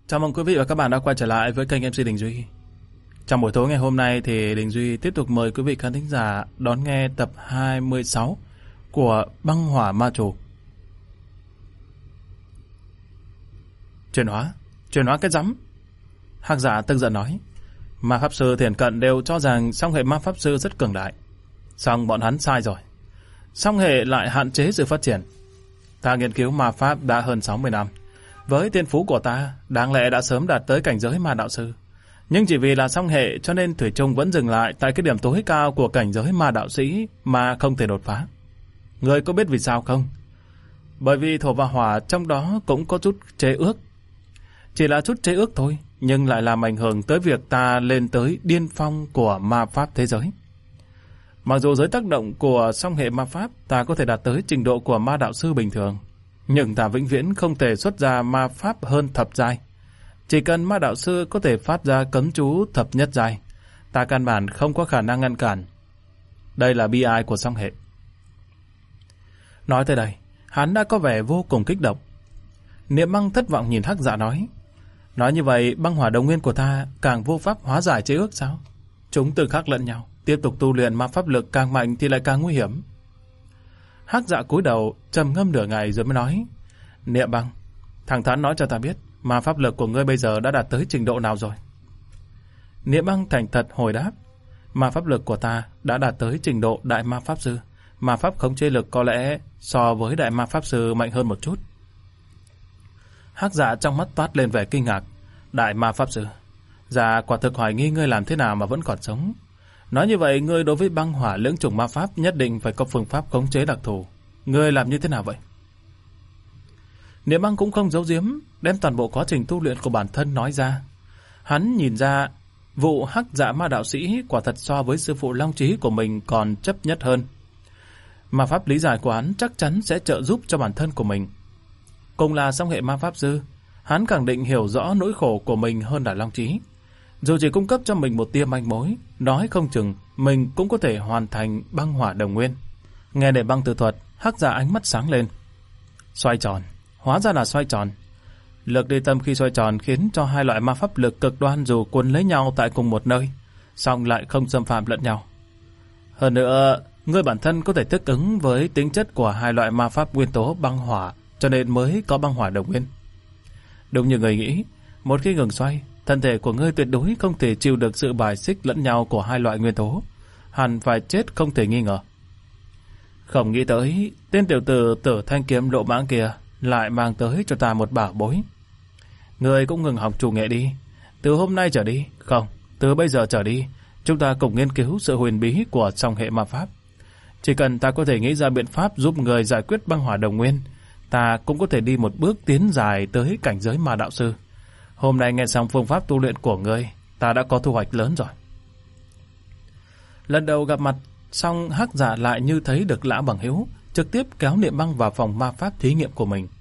Chào mừng quý vị và các bạn đã quay trở lại với kênh MC Đình Duy. Trong buổi tối ngày hôm nay thì Đình Duy tiếp tục mời quý vị khán thính giả đón nghe tập 26 của Băng Hỏa Ma Trù. Chuyển hóa cái rắm. Hắc Giả tức giận nói. Ma pháp sư thiền cận đều cho rằng song hệ ma pháp sư rất cường đại. Song bọn hắn sai rồi. Song hệ lại hạn chế sự phát triển. Ta nghiên cứu ma pháp đã hơn 60 năm. Với thiên phú của ta, đáng lẽ đã sớm đạt tới cảnh giới ma đạo sư. Nhưng chỉ vì là song hệ cho nên Thủy Chung vẫn dừng lại tại cái điểm tối cao của cảnh giới ma đạo sĩ mà không thể đột phá. Người có biết vì sao không? Bởi vì thổ và hỏa trong đó cũng có chút chế ước. Chỉ là chút chế ước thôi, nhưng lại làm ảnh hưởng tới việc ta lên tới điên phong của ma pháp thế giới. Mặc dù dưới tác động của song hệ ma pháp, ta có thể đạt tới trình độ của ma đạo sư bình thường, nhưng ta vĩnh viễn không thể xuất ra ma pháp hơn thập giai. Chỉ cần ma đạo sư có thể phát ra cấm chú thập nhất giai, ta căn bản không có khả năng ngăn cản. Đây là bi ai của song hệ. Nói tới đây, hắn đã có vẻ vô cùng kích động. Niệm Băng thất vọng nhìn Hắc Dạ nói như vậy băng hỏa đồng nguyên của ta càng vô pháp hóa giải chế ước sao? Chúng tương khắc lẫn nhau, tiếp tục tu luyện ma pháp lực càng mạnh thì lại càng nguy hiểm. Hắc Dạ cúi đầu trầm ngâm nửa ngày rồi mới nói: Niệm Băng, thẳng thắn nói cho ta biết, ma pháp lực của ngươi bây giờ đã đạt tới trình độ nào rồi? Niệm Băng thành thật hồi đáp: Ma pháp lực của ta đã đạt tới trình độ đại ma pháp sư. Ma pháp khống chế lực có lẽ so với đại ma pháp sư mạnh hơn một chút. Hắc Dạ trong mắt toát lên vẻ kinh ngạc. Đại ma pháp sư? Dạ quả thực hoài nghi ngươi làm thế nào mà vẫn còn sống. Nói như vậy, ngươi đối với băng hỏa lưỡng chủng ma pháp nhất định phải có phương pháp khống chế đặc thù. Ngươi làm như thế nào vậy? Niệm Băng cũng không giấu giếm, đem toàn bộ quá trình tu luyện của bản thân nói ra. Hắn nhìn ra vụ Hắc Dạ ma đạo sĩ quả thật so với sư phụ Long Trí của mình còn chấp nhất hơn. Ma pháp lý giải của hắn chắc chắn sẽ trợ giúp cho bản thân của mình. Cùng là song hệ ma pháp sư, hắn càng định hiểu rõ nỗi khổ của mình hơn là Long Trí. Dù chỉ cung cấp cho mình một tia manh mối, nói không chừng mình cũng có thể hoàn thành băng hỏa đồng nguyên. Nghe để băng tự thuật, Hắc Dạ ánh mắt sáng lên. Xoay tròn, hóa ra là xoay tròn. Lực đi tâm khi xoay tròn khiến cho hai loại ma pháp lực cực đoan dù cuốn lấy nhau tại cùng một nơi, song lại không xâm phạm lẫn nhau. Hơn nữa, người bản thân có thể thích ứng với tính chất của hai loại ma pháp nguyên tố băng hỏa, cho nên mới có băng hỏa đồng nguyên. Đúng như người nghĩ, một khi ngừng xoay, thân thể của ngươi tuyệt đối không thể chịu được sự bài xích lẫn nhau của hai loại nguyên tố, hẳn phải chết không thể nghi ngờ. Không nghĩ tới, tên tiểu tử Tử Thanh Kiếm Lộ Mãng kia lại mang tới cho ta một bảo bối. Ngươi cũng ngừng học chủ nghệ đi. Từ hôm nay trở đi, không, từ bây giờ trở đi, chúng ta cùng nghiên cứu sự huyền bí của song hệ ma pháp. Chỉ cần ta có thể nghĩ ra biện pháp giúp người giải quyết băng hỏa đồng nguyên, ta cũng có thể đi một bước tiến dài tới cảnh giới ma đạo sư. Hôm nay nghe xong phương pháp tu luyện của ngươi, ta đã có thu hoạch lớn rồi. Lần đầu gặp mặt, xong Hắc Dạ lại như thấy được lão bằng hữu, trực tiếp kéo Niệm Băng vào phòng ma pháp thí nghiệm của mình.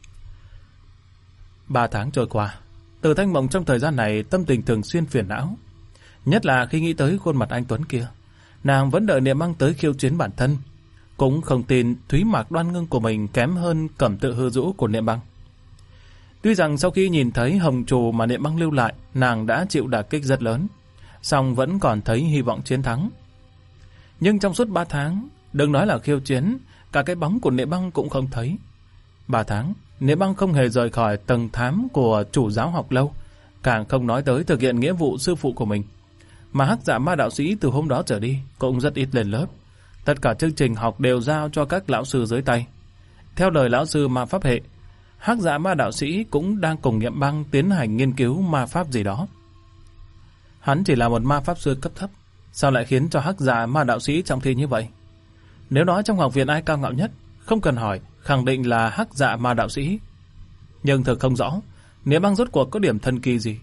3 tháng trôi qua, Từ Thanh Mộng trong thời gian này tâm tình thường xuyên phiền não. Nhất là khi nghĩ tới khuôn mặt anh tuấn kia, nàng vẫn đợi Niệm Băng tới khiêu chiến bản thân. Cũng không tin thúy mạc đoan ngưng của mình kém hơn cẩm tự hư rũ của Niệm Băng. Tuy rằng sau khi nhìn thấy hồng trù mà Niệm Băng lưu lại, nàng đã chịu đả kích rất lớn, song vẫn còn thấy hy vọng chiến thắng. Nhưng trong suốt 3 tháng, đừng nói là khiêu chiến, cả cái bóng của Niệm Băng cũng không thấy. 3 tháng, Niệm Băng không hề rời khỏi tầng thám của chủ giáo học lâu, càng không nói tới thực hiện nghĩa vụ sư phụ của mình. Mà Hắc Dạ ma đạo sĩ từ hôm đó trở đi cũng rất ít lên lớp. Tất cả chương trình học đều giao cho các lão sư dưới tay. Theo lời lão sư ma pháp hệ, Hắc Dạ ma đạo sĩ cũng đang cùng Niệm Băng tiến hành nghiên cứu ma pháp gì đó. Hắn chỉ là một ma pháp sư cấp thấp, sao lại khiến cho Hắc Dạ ma đạo sĩ trọng thi như vậy? Nếu nói trong học viện ai cao ngạo nhất, không cần hỏi, khẳng định là Hắc Dạ ma đạo sĩ. Nhưng thực không rõ, Niệm Băng rốt cuộc có điểm thần kỳ gì.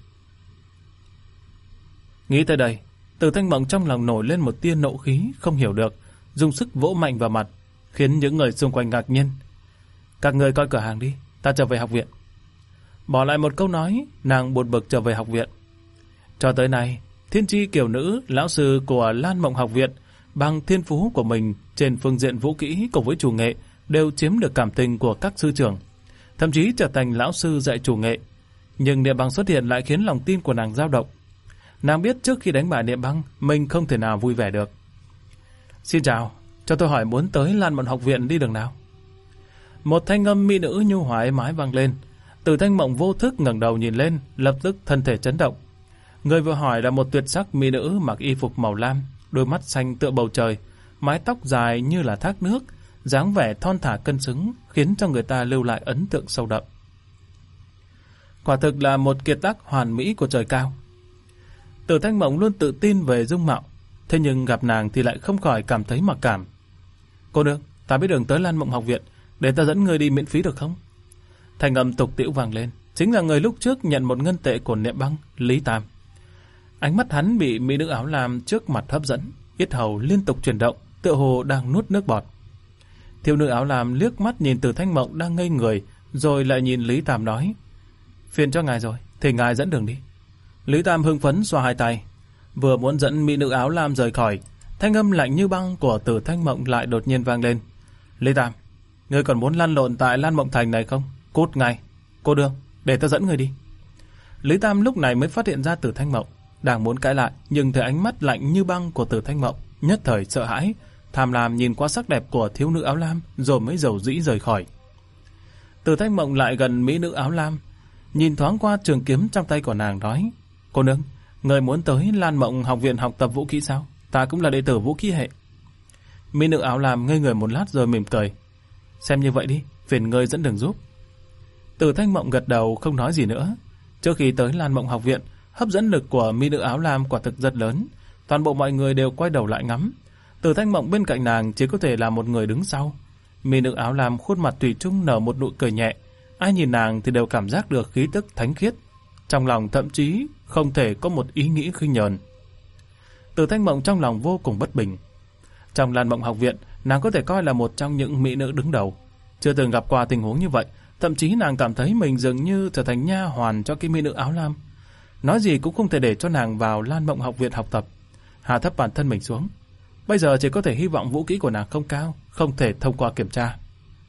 Nghĩ tới đây, Từ Thanh Mộng trong lòng nổi lên một tia nộ khí không hiểu được, dùng sức vỗ mạnh vào mặt, khiến những người xung quanh ngạc nhiên. Các người coi cửa hàng đi, ta trở về học viện. Bỏ lại một câu nói, nàng buồn bực trở về học viện. Cho tới nay, Thiên Chi Kiều Nữ, lão sư của Lan Mộng học viện, bằng thiên phú của mình trên phương diện vũ kỹ cùng với chủ nghệ, đều chiếm được cảm tình của các sư trưởng, thậm chí trở thành lão sư dạy chủ nghệ. Nhưng Niệm Băng xuất hiện lại khiến lòng tin của nàng dao động. Nàng biết trước khi đánh bại Niệm Băng, mình không thể nào vui vẻ được. Xin chào, cho tôi hỏi muốn tới Lan Mộng học viện đi đường nào? Một thanh âm mỹ nữ nhu hòa êm ái vang lên. Từ Thanh Mộng vô thức ngẩng đầu nhìn lên, lập tức thân thể chấn động. Người vừa hỏi là một tuyệt sắc mỹ nữ mặc y phục màu lam, đôi mắt xanh tựa bầu trời, mái tóc dài như là thác nước, dáng vẻ thon thả cân xứng khiến cho người ta lưu lại ấn tượng sâu đậm. Quả thực là một kiệt tác hoàn mỹ của trời cao. Từ Thanh Mộng luôn tự tin về dung mạo, thế nhưng gặp nàng thì lại không khỏi cảm thấy mặc cảm. Cô nương, ta biết đường tới Lan Mộng học viện, để ta dẫn người đi miễn phí được không? Thanh âm tục tĩu vang lên, chính là người lúc trước nhận 1 ngân tệ của Niệm Băng, Lý Tam. Ánh mắt hắn bị mỹ nữ áo lam trước mặt hấp dẫn, yết hầu liên tục chuyển động, tựa hồ đang nuốt nước bọt. Thiếu nữ áo lam liếc mắt nhìn Từ Thanh Mộng đang ngây người, rồi lại nhìn Lý Tam nói: phiền cho ngài rồi, thì ngài dẫn đường đi. Lý Tam hưng phấn xoa hai tay, vừa muốn dẫn mỹ nữ áo lam rời khỏi, thanh âm lạnh như băng của Từ Thanh Mộng lại đột nhiên vang lên: Lý Tam, ngươi còn muốn lăn lộn tại Lan Mộng Thành này không? Cút ngay. Cô đương, để ta dẫn người đi. Lý Tam lúc này mới phát hiện ra Từ Thanh Mộng đang muốn cãi lại, nhưng thấy ánh mắt lạnh như băng của Từ Thanh Mộng, nhất thời sợ hãi, tham lam nhìn qua sắc đẹp của thiếu nữ áo lam, rồi mới dầu dĩ rời khỏi. Từ Thanh Mộng lại gần mỹ nữ áo lam, nhìn thoáng qua trường kiếm trong tay của nàng, nói: cô nương, người muốn tới Lan Mộng học viện học tập vũ khí sao? Ta cũng là đệ tử vũ khí hệ. Mỹ nữ áo lam ngây người một lát rồi mỉm cười: xem như vậy đi, phiền ngươi dẫn đường giúp. Từ Thanh Mộng gật đầu không nói gì nữa. Trước khi tới Lan Mộng học viện, hấp dẫn lực của mỹ nữ áo lam quả thực rất lớn, toàn bộ mọi người đều quay đầu lại ngắm. Từ Thanh Mộng bên cạnh nàng chỉ có thể là một người đứng sau. Mỹ nữ áo lam khuôn mặt thủy chung nở một nụ cười nhẹ, ai nhìn nàng thì đều cảm giác được khí tức thánh khiết, trong lòng thậm chí không thể có một ý nghĩ khinh nhờn. Từ Thanh Mộng trong lòng vô cùng bất bình. Trong Lan Mộng học viện, nàng có thể coi là một trong những mỹ nữ đứng đầu, chưa từng gặp qua tình huống như vậy, thậm chí nàng cảm thấy mình dường như trở thành nha hoàn cho cái mỹ nữ áo lam. Nói gì cũng không thể để cho nàng vào Lan Mộng học viện học tập. Hạ thấp bản thân mình xuống. Bây giờ chỉ có thể hy vọng vũ kỹ của nàng không cao, không thể thông qua kiểm tra.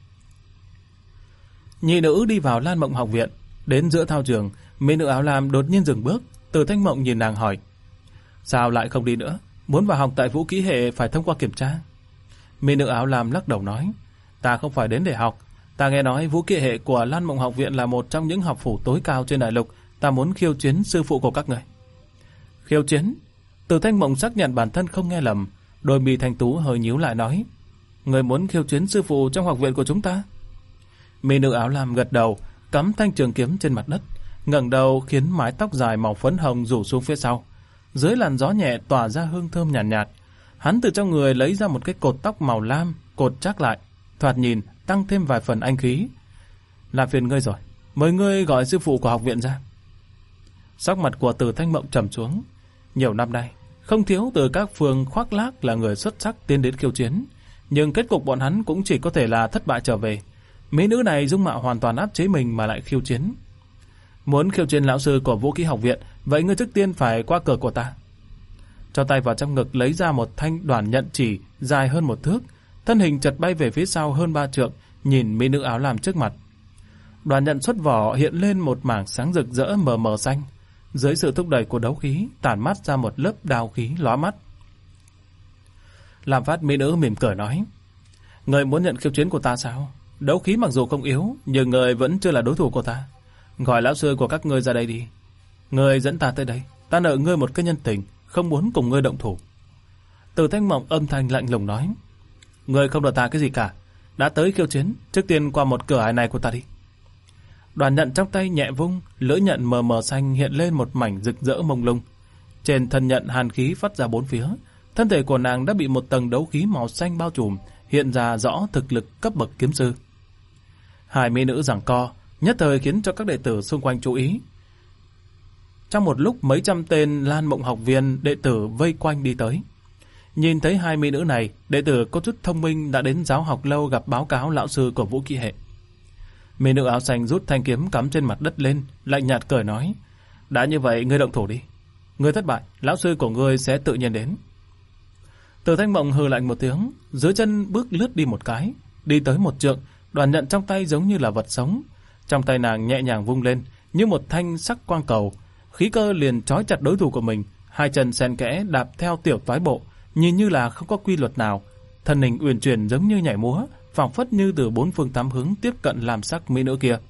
Nhị nữ đi vào Lan Mộng học viện, đến giữa thao trường, mỹ nữ áo lam đột nhiên dừng bước. Từ Thanh Mộng nhìn nàng hỏi: sao lại không đi nữa? Muốn vào học tại vũ kỹ hệ phải thông qua kiểm tra. Mỹ nữ áo lam lắc đầu nói: ta không phải đến để học. Ta nghe nói vũ kỹ hệ của Lan Mộng học viện là một trong những học phủ tối cao trên đại lục. Ta muốn khiêu chiến sư phụ của các người. Khiêu chiến? Từ Thanh Mộng xác nhận bản thân không nghe lầm, đôi mi thanh tú hơi nhíu lại nói: người muốn khiêu chiến sư phụ trong học viện của chúng ta? Mỹ nữ áo lam gật đầu, cắm thanh trường kiếm trên mặt đất, ngẩng đầu khiến mái tóc dài màu phấn hồng rủ xuống phía sau. Dưới làn gió nhẹ tỏa ra hương thơm nhàn nhạt, nhạt. Hắn từ trong người lấy ra một cái cột tóc màu lam, cột chắc lại, thoạt nhìn tăng thêm vài phần anh khí. Làm phiền ngươi rồi, mời ngươi gọi sư phụ của học viện ra. Sắc mặt của Từ Thanh Mộng trầm xuống. Nhiều năm nay, không thiếu từ các phường khoác lác là người xuất sắc tiến đến khiêu chiến, nhưng kết cục bọn hắn cũng chỉ có thể là thất bại trở về. Mỹ nữ này dung mạo hoàn toàn áp chế mình mà lại khiêu chiến. Muốn khiêu chiến lão sư của vũ khí học viện, vậy ngươi trước tiên phải qua cửa của ta. Cho tay vào trong ngực lấy ra một thanh đoàn nhận chỉ dài hơn 1 thước, thân hình chật bay về phía sau hơn 3 trượng, nhìn mỹ nữ áo lam trước mặt. Đoàn nhận xuất vỏ hiện lên một mảng sáng rực rỡ mờ mờ xanh, dưới sự thúc đẩy của đấu khí tản mát ra một lớp đao khí lóa mắt. Làm phát mỹ nữ mỉm cười nói: người muốn nhận khiêu chiến của ta sao? Đấu khí mặc dù không yếu, nhưng người vẫn chưa là đối thủ của ta. Gọi lão sư của các ngươi ra đây đi. Ngươi dẫn ta tới đây, ta nợ ngươi một cái nhân tình, không muốn cùng ngươi động thủ. Từ Thanh Mộng âm thanh lạnh lùng nói: ngươi không đòi ta cái gì cả, đã tới khiêu chiến, trước tiên qua một cửa ải này của ta đi. Đoàn nhận trong tay nhẹ vung, lưỡi nhận mờ mờ xanh hiện lên một mảnh rực rỡ mông lung. Trên thân nhận hàn khí phát ra 4 phía, thân thể của nàng đã bị một tầng đấu khí màu xanh bao trùm, hiện ra rõ thực lực cấp bậc kiếm sư. Hai mỹ nữ giằng co, nhất thời khiến cho các đệ tử xung quanh chú ý. Trong một lúc mấy trăm tên Lan Mộng học viên đệ tử vây quanh đi tới. Nhìn thấy hai mỹ nữ này, đệ tử có chút thông minh đã đến giáo học lâu gặp báo cáo lão sư của vũ khí hệ. Mỹ nữ áo xanh rút thanh kiếm cắm trên mặt đất lên, lạnh nhạt cười nói: đã như vậy ngươi động thủ đi. Ngươi thất bại, lão sư của ngươi sẽ tự nhiên đến. Từ Thanh Mộng hừ lạnh một tiếng, dưới chân bước lướt đi một cái, đi tới 1 trượng, đoàn nhận trong tay giống như là vật sống. Trong tay nàng nhẹ nhàng vung lên, như một thanh sắc quang cầu, khí cơ liền trói chặt đối thủ của mình, hai chân xen kẽ đạp theo tiểu toái bộ, nhìn như là không có quy luật nào, thân hình uyển chuyển giống như nhảy múa, phảng phất như từ bốn phương tám hướng tiếp cận Lam sắc mỹ nữ kia.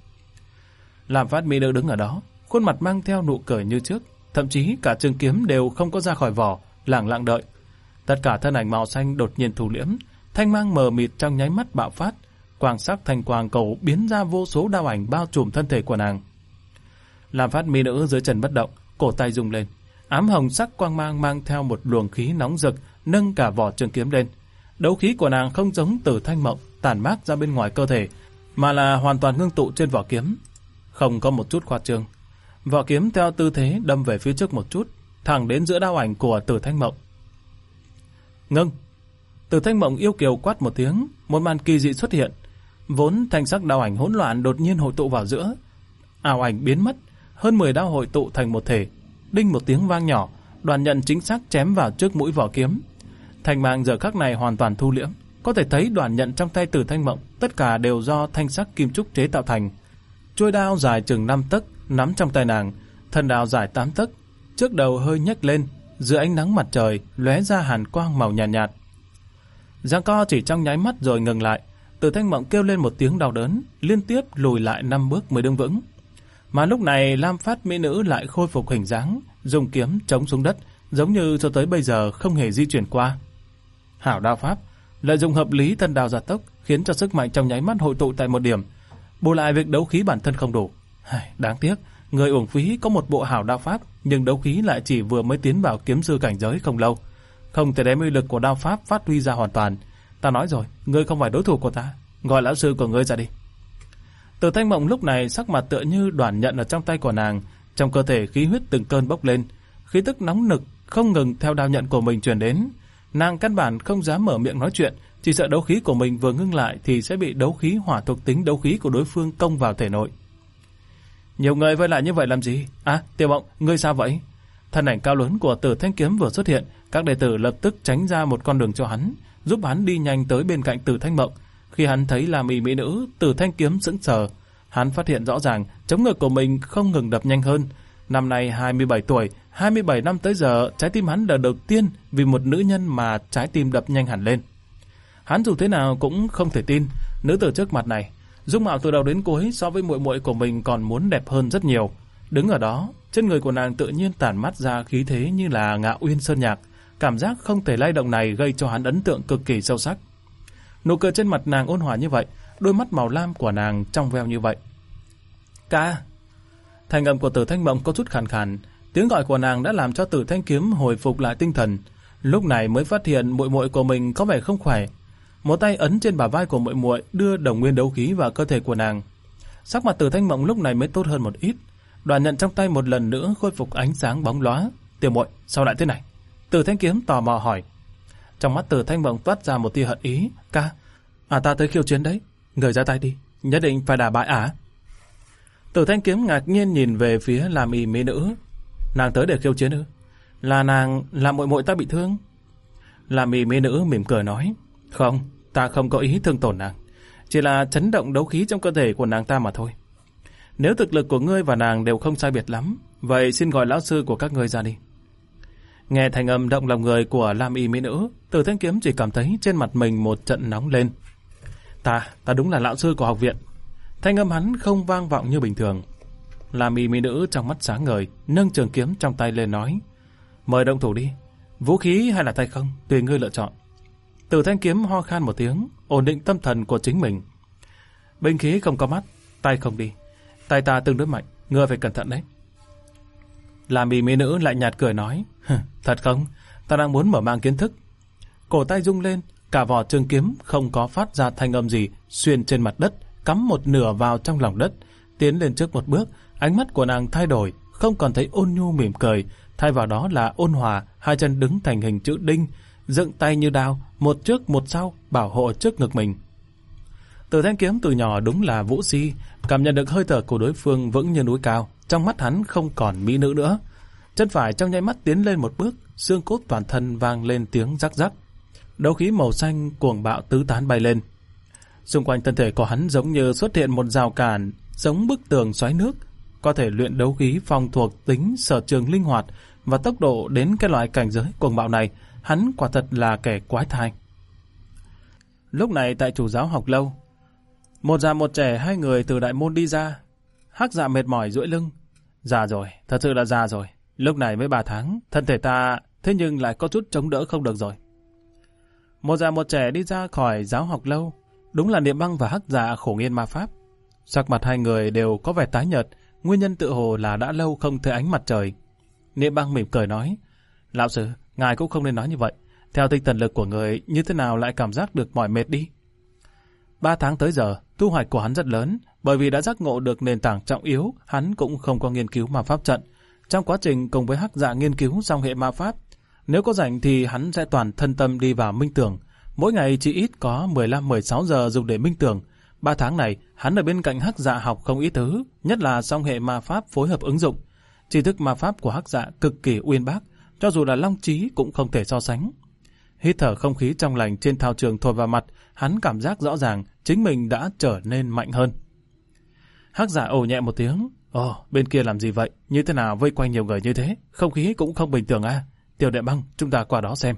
Lam Phát mỹ nữ đứng ở đó, khuôn mặt mang theo nụ cười như trước, thậm chí cả trường kiếm đều không có ra khỏi vỏ, lặng lặng đợi. Tất cả thân ảnh màu xanh đột nhiên thu liễm, thanh mang mờ mịt trong nháy mắt bạo phát, quang sắc thành quang cầu biến ra vô số đao ảnh bao trùm thân thể của nàng. Lam Phát mỹ nữ dưới chân bất động, cổ tay rung lên, ám hồng sắc quang mang mang theo một luồng khí nóng rực nâng cả vỏ trường kiếm lên. Đấu khí của nàng không giống Tử Thanh Mộng tản mát ra bên ngoài cơ thể, mà là hoàn toàn ngưng tụ trên vỏ kiếm, không có một chút khoa trương. Vỏ kiếm theo tư thế đâm về phía trước một chút, thẳng đến giữa đao ảnh của Tử Thanh Mộng. Ngưng! Tử Thanh Mộng yêu kiều quát một tiếng, một màn kỳ dị xuất hiện. Vốn thanh sắc đao ảnh hỗn loạn đột nhiên hội tụ vào giữa, ảo ảnh biến mất, hơn 10 đao hội tụ thành một thể. Đinh một tiếng vang nhỏ, đoàn nhận chính xác chém vào trước mũi vỏ kiếm. Thanh mang giờ khắc này hoàn toàn thu liễm, có thể thấy đoàn nhận trong tay Tử Thanh Mộng tất cả đều do thanh sắc kim trúc chế tạo thành. Chuôi đao dài chừng 5 tấc nắm trong tay nàng, thân đao dài 8 tấc, trước đầu hơi nhếch lên, dưới ánh nắng mặt trời lóe ra hàn quang màu nhàn nhạt. Giằng co chỉ trong nháy mắt rồi ngừng lại. Tử Thanh Mộng kêu lên một tiếng đau đớn, liên tiếp lùi lại 5 bước mới đứng vững. Mà lúc này Lam Phát mỹ nữ lại khôi phục hình dáng, dùng kiếm chống xuống đất, giống như cho tới bây giờ không hề di chuyển qua. Hảo đao pháp, lợi dụng hợp lý thân đao gia tốc, khiến cho sức mạnh trong nháy mắt hội tụ tại một điểm, bù lại việc đấu khí bản thân không đủ. Đáng tiếc, người uổng phí có một bộ hảo đao pháp, nhưng đấu khí lại chỉ vừa mới tiến vào kiếm sư cảnh giới không lâu, không thể đem uy lực của đao pháp phát huy ra hoàn toàn. Ta nói rồi, ngươi không phải đối thủ của ta, gọi lão sư của ngươi ra đi. Tử Thanh Mộng lúc này sắc mặt tựa như đoàn nhận ở trong tay của nàng, trong cơ thể khí huyết từng cơn bốc lên, khí tức nóng nực không ngừng theo đao nhận của mình truyền đến. Nàng căn bản không dám mở miệng nói chuyện, chỉ sợ đấu khí của mình vừa ngưng lại thì sẽ bị đấu khí hỏa thuộc tính đấu khí của đối phương công vào thể nội. Nhiều người vây lại như vậy làm gì? À, Tiểu Mộng, ngươi sao vậy? Thân ảnh cao lớn của Tử Thanh Kiếm vừa xuất hiện, các đệ tử lập tức tránh ra một con đường cho hắn, giúp hắn đi nhanh tới bên cạnh Tử Thanh Mộng. Khi hắn thấy là mỹ nữ, Tử Thanh Kiếm sững sờ, hắn phát hiện rõ ràng chống ngực của mình không ngừng đập nhanh hơn. Năm nay 27 tuổi, 27 năm tới giờ, trái tim hắn lần đầu tiên vì một nữ nhân mà trái tim đập nhanh hẳn lên. Hắn dù thế nào cũng không thể tin, nữ tử trước mặt này, dung mạo từ đầu đến cuối so với muội muội của mình còn muốn đẹp hơn rất nhiều. Đứng ở đó, trên người của nàng tự nhiên tản mát ra khí thế như là Ngạo Uyên Sơn Nhạc, cảm giác không thể lay động này gây cho hắn ấn tượng cực kỳ sâu sắc. Nụ cười trên mặt nàng ôn hòa như vậy, đôi mắt màu lam của nàng trong veo như vậy. Ca! Thanh âm của Tử Thanh Mộng có chút khàn khàn, tiếng gọi của nàng đã làm cho Tử Thanh Kiếm hồi phục lại tinh thần, lúc này mới phát hiện muội muội của mình có vẻ không khỏe. Một tay ấn trên bả vai của muội muội, đưa đồng nguyên đấu khí vào cơ thể của nàng. Sắc mặt Tử Thanh Mộng lúc này mới tốt hơn một ít, đoàn nhận trong tay một lần nữa khôi phục ánh sáng bóng lóa. Tiểu muội, sao lại thế này? Tử Thanh Kiếm tò mò hỏi. Trong mắt Tử Thanh Mộng toát ra một tia hận ý. Ca, ta tới khiêu chiến đấy, người ra tay đi, nhất định phải đả bại ả. Tử Thanh Kiếm ngạc nhiên nhìn về phía Lam Y mỹ nữ. Nàng tới để khiêu chiến ư? Là nàng làm muội muội ta bị thương? Lam Y mỹ nữ mỉm cười nói. Không, ta không có ý thương tổn nàng, chỉ là chấn động đấu khí trong cơ thể của nàng ta mà thôi. Nếu thực lực của ngươi và nàng đều không sai biệt lắm, vậy xin gọi lão sư của các ngươi ra đi. Nghe thành âm động lòng người của Lam Y mỹ nữ, Tử Thanh Kiếm chỉ cảm thấy trên mặt mình một trận nóng lên. Ta đúng là lão sư của học viện. Thanh âm hắn không vang vọng như bình thường. Lam Y mỹ nữ trong mắt sáng ngời, nâng trường kiếm trong tay lên nói. Mời động thủ đi, vũ khí hay là tay không, tùy ngươi lựa chọn. Tử Thanh Kiếm ho khan một tiếng, ổn định tâm thần của chính mình. Binh khí không có mắt, tay không đi. Tay ta tương đối mạnh, ngươi phải cẩn thận đấy. Lam Y mỹ nữ lại nhạt cười nói. Thật không? Ta đang muốn mở mang kiến thức. Cổ tay rung lên, cả vỏ trường kiếm không có phát ra thanh âm gì, xuyên trên mặt đất, cắm một nửa vào trong lòng đất, tiến lên trước một bước. Ánh mắt của nàng thay đổi, không còn thấy ôn nhu mỉm cười, thay vào đó là ôn hòa. Hai chân đứng thành hình chữ đinh, dựng tay như đao, một trước một sau, bảo hộ trước ngực mình. Tử Thanh Kiếm từ nhỏ đúng là vũ si, cảm nhận được hơi thở của đối phương vững như núi cao, trong mắt hắn không còn mỹ nữ nữa. Chân phải trong nháy mắt tiến lên một bước, xương cốt toàn thân vang lên tiếng rắc rắc. Đấu khí màu xanh cuồng bạo tứ tán bay lên. Xung quanh thân thể của hắn giống như xuất hiện một rào cản, giống bức tường xoáy nước, có thể luyện đấu khí phong thuộc tính sở trường linh hoạt và tốc độ đến cái loại cảnh giới cuồng bạo này, hắn quả thật là kẻ quái thai. Lúc này tại chủ giáo học lâu, một già một trẻ hai người từ đại môn đi ra. Hắc Dạ mệt mỏi duỗi lưng. Già rồi, thật sự là già rồi. Lúc này mới 3 tháng, thân thể ta thế nhưng lại có chút chống đỡ không được rồi. Một già một trẻ đi ra khỏi giáo học lâu. Đúng là Niệm Băng và Hắc Dạ khổ nghiên ma pháp. Sắc mặt hai người đều có vẻ tái nhợt, nguyên nhân tự hồ là đã lâu không thấy ánh mặt trời. Niệm Băng mỉm cười nói, lão sư, ngài cũng không nên nói như vậy. Theo tinh thần lực của người, như thế nào lại cảm giác được mỏi mệt đi? 3 tháng tới giờ, thu hoạch của hắn rất lớn, bởi vì đã giác ngộ được nền tảng trọng yếu, hắn cũng không có nghiên cứu ma pháp trận. Trong quá trình cùng với Hắc Dạ nghiên cứu song hệ ma pháp, nếu có rảnh thì hắn sẽ toàn thân tâm đi vào minh tưởng. Mỗi ngày chỉ ít có 15-16 giờ dùng để minh tưởng. 3 tháng này, hắn ở bên cạnh Hắc Dạ học không ít thứ, nhất là song hệ ma pháp phối hợp ứng dụng. Tri thức ma pháp của Hắc Dạ cực kỳ uyên bác, cho dù là long trí cũng không thể so sánh. Hít thở không khí trong lành trên thao trường thổi vào mặt, hắn cảm giác rõ ràng chính mình đã trở nên mạnh hơn. Hắc Dạ ồ nhẹ một tiếng. Ồ, bên kia làm gì vậy? Như thế nào vây quanh nhiều người như thế? Không khí cũng không bình thường à? Tiểu Niệm Băng, chúng ta qua đó xem.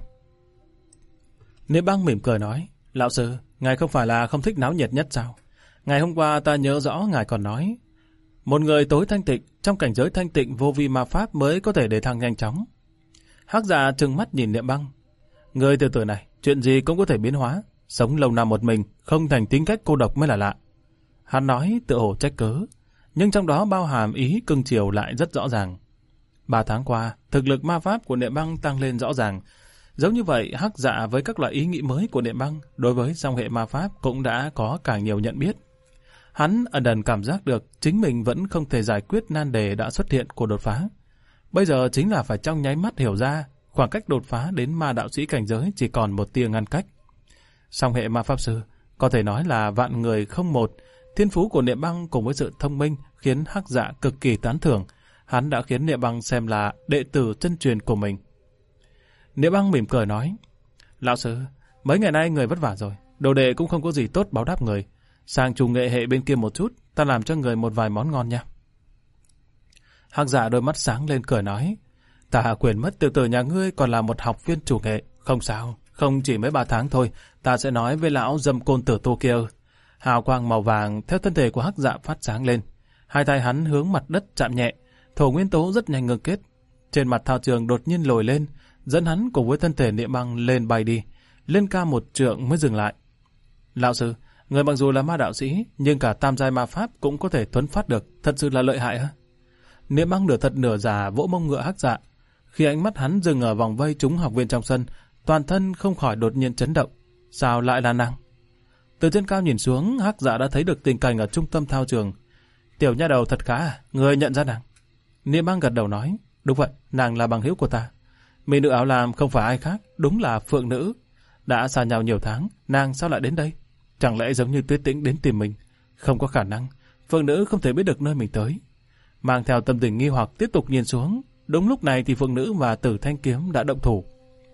Niệm Băng mỉm cười nói, lão sư, ngài không phải là không thích náo nhiệt nhất sao? Ngày hôm qua ta nhớ rõ ngài còn nói, một người tối thanh tịnh, trong cảnh giới thanh tịnh vô vi ma pháp mới có thể để thăng nhanh chóng. Hắc Dạ trừng mắt nhìn Niệm Băng. Người tiểu tử này, chuyện gì cũng có thể biến hóa, sống lâu năm một mình, không thành tính cách cô độc mới là lạ. Hắn nói tựa hồ trách cớ, nhưng trong đó bao hàm ý cưng chiều lại rất rõ ràng. 3 tháng qua, thực lực ma pháp của Niệm Băng tăng lên rõ ràng. Giống như vậy, Hắc Dạ với các loại ý nghĩ mới của Niệm Băng đối với song hệ ma pháp cũng đã có càng nhiều nhận biết. Hắn ẩn ẩn cảm giác được chính mình vẫn không thể giải quyết nan đề đã xuất hiện của đột phá. Bây giờ chính là phải trong nháy mắt hiểu ra, khoảng cách đột phá đến ma đạo sĩ cảnh giới chỉ còn một tia ngăn cách. Song hệ ma pháp sư, có thể nói là vạn người không một. Thiên phú của Niệm Băng cùng với sự thông minh khiến Hắc Dạ cực kỳ tán thưởng. Hắn đã khiến Niệm Băng xem là đệ tử chân truyền của mình. Niệm Băng mỉm cười nói, lão sư, mấy ngày nay người vất vả rồi, đồ đệ cũng không có gì tốt báo đáp người. Sang trùng nghệ hệ bên kia một chút, ta làm cho người một vài món ngon nha. Hắc Dạ đôi mắt sáng lên cười nói, ta quên mất tiểu tử nhà ngươi còn là một học viên chủ nghệ. Không sao, không chỉ mới 3 tháng thôi, ta sẽ nói với lão dâm côn tử tô kia. Hào quang màu vàng theo thân thể của Hắc Dạ phát sáng lên. Hai tay hắn hướng mặt đất chạm nhẹ, thổ nguyên tố rất nhanh ngưng kết. Trên mặt thao trường đột nhiên lồi lên, dẫn hắn cùng với thân thể Niệm Băng lên bay đi, lên cao 1 trượng mới dừng lại. Lão sư, người mặc dù là ma đạo sĩ, nhưng cả tam giai ma pháp cũng có thể thuấn phát được, thật sự là lợi hại hả? Niệm Băng nửa thật nửa giả vỗ mông ngựa Hắc Dạ. Khi ánh mắt hắn dừng ở vòng vây chúng học viên trong sân, toàn thân không khỏi đột nhiên chấn động. Sao lại là nàng? Từ trên cao nhìn xuống, Hắc Dạ đã thấy được tình cảnh ở trung tâm thao trường. Tiểu nha đầu thật khá à? Người nhận ra nàng? Niệm Băng gật đầu nói, đúng vậy, nàng là bằng hữu của ta. Mỹ nữ áo lam không phải ai khác, đúng là Phượng Nữ. Đã xa nhau nhiều tháng, nàng sao lại đến đây? Chẳng lẽ giống như Tuyết Tĩnh đến tìm mình? Không có khả năng, Phượng Nữ không thể biết được nơi mình tới. Mang theo tâm tình nghi hoặc tiếp tục nhìn xuống. Đúng lúc này thì Phượng Nữ và Tử Thanh Kiếm đã động thủ.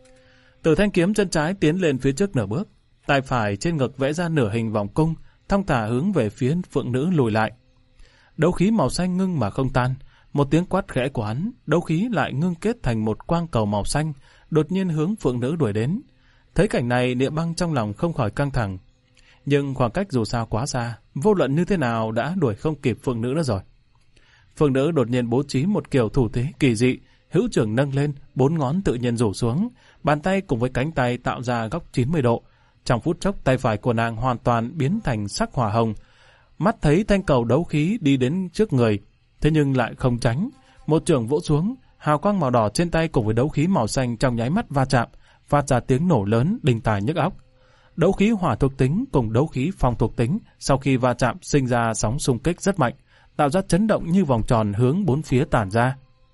Tử Thanh Kiếm chân trái tiến lên phía trước nửa bước, tay phải trên ngực vẽ ra nửa hình vòng cung, thong thả hướng về phía Phượng Nữ lùi lại. Đấu khí màu xanh ngưng mà không tan. Một tiếng quát khẽ của hắn, đấu khí lại ngưng kết thành một quang cầu màu xanh, đột nhiên hướng Phượng Nữ đuổi đến. Thấy cảnh này, Niệm Băng trong lòng không khỏi căng thẳng. Nhưng khoảng cách dù sao quá xa, vô luận như thế nào đã đuổi không kịp Phượng Nữ nữa rồi. Phượng Nữ đột nhiên bố trí một kiểu thủ thế kỳ dị, hữu trưởng nâng lên, 4 ngón tự nhiên rủ xuống, bàn tay cùng với cánh tay tạo ra góc 90 độ. Trong phút chốc, tay phải của nàng hoàn toàn biến thành sắc hỏa hồng. Mắt thấy thanh cầu đấu khí đi đến trước người, thế nhưng lại không tránh. Một chưởng vỗ xuống, hào quang màu đỏ trên tay cùng với đấu khí màu xanh trong nháy mắt va chạm, phát ra tiếng nổ lớn đinh tai nhức óc. Đấu khí hỏa thuộc tính cùng đấu khí phong thuộc tính sau khi va chạm sinh ra sóng xung kích rất mạnh, tạo ra chấn động như vòng tròn hướng 4 phía tản ra.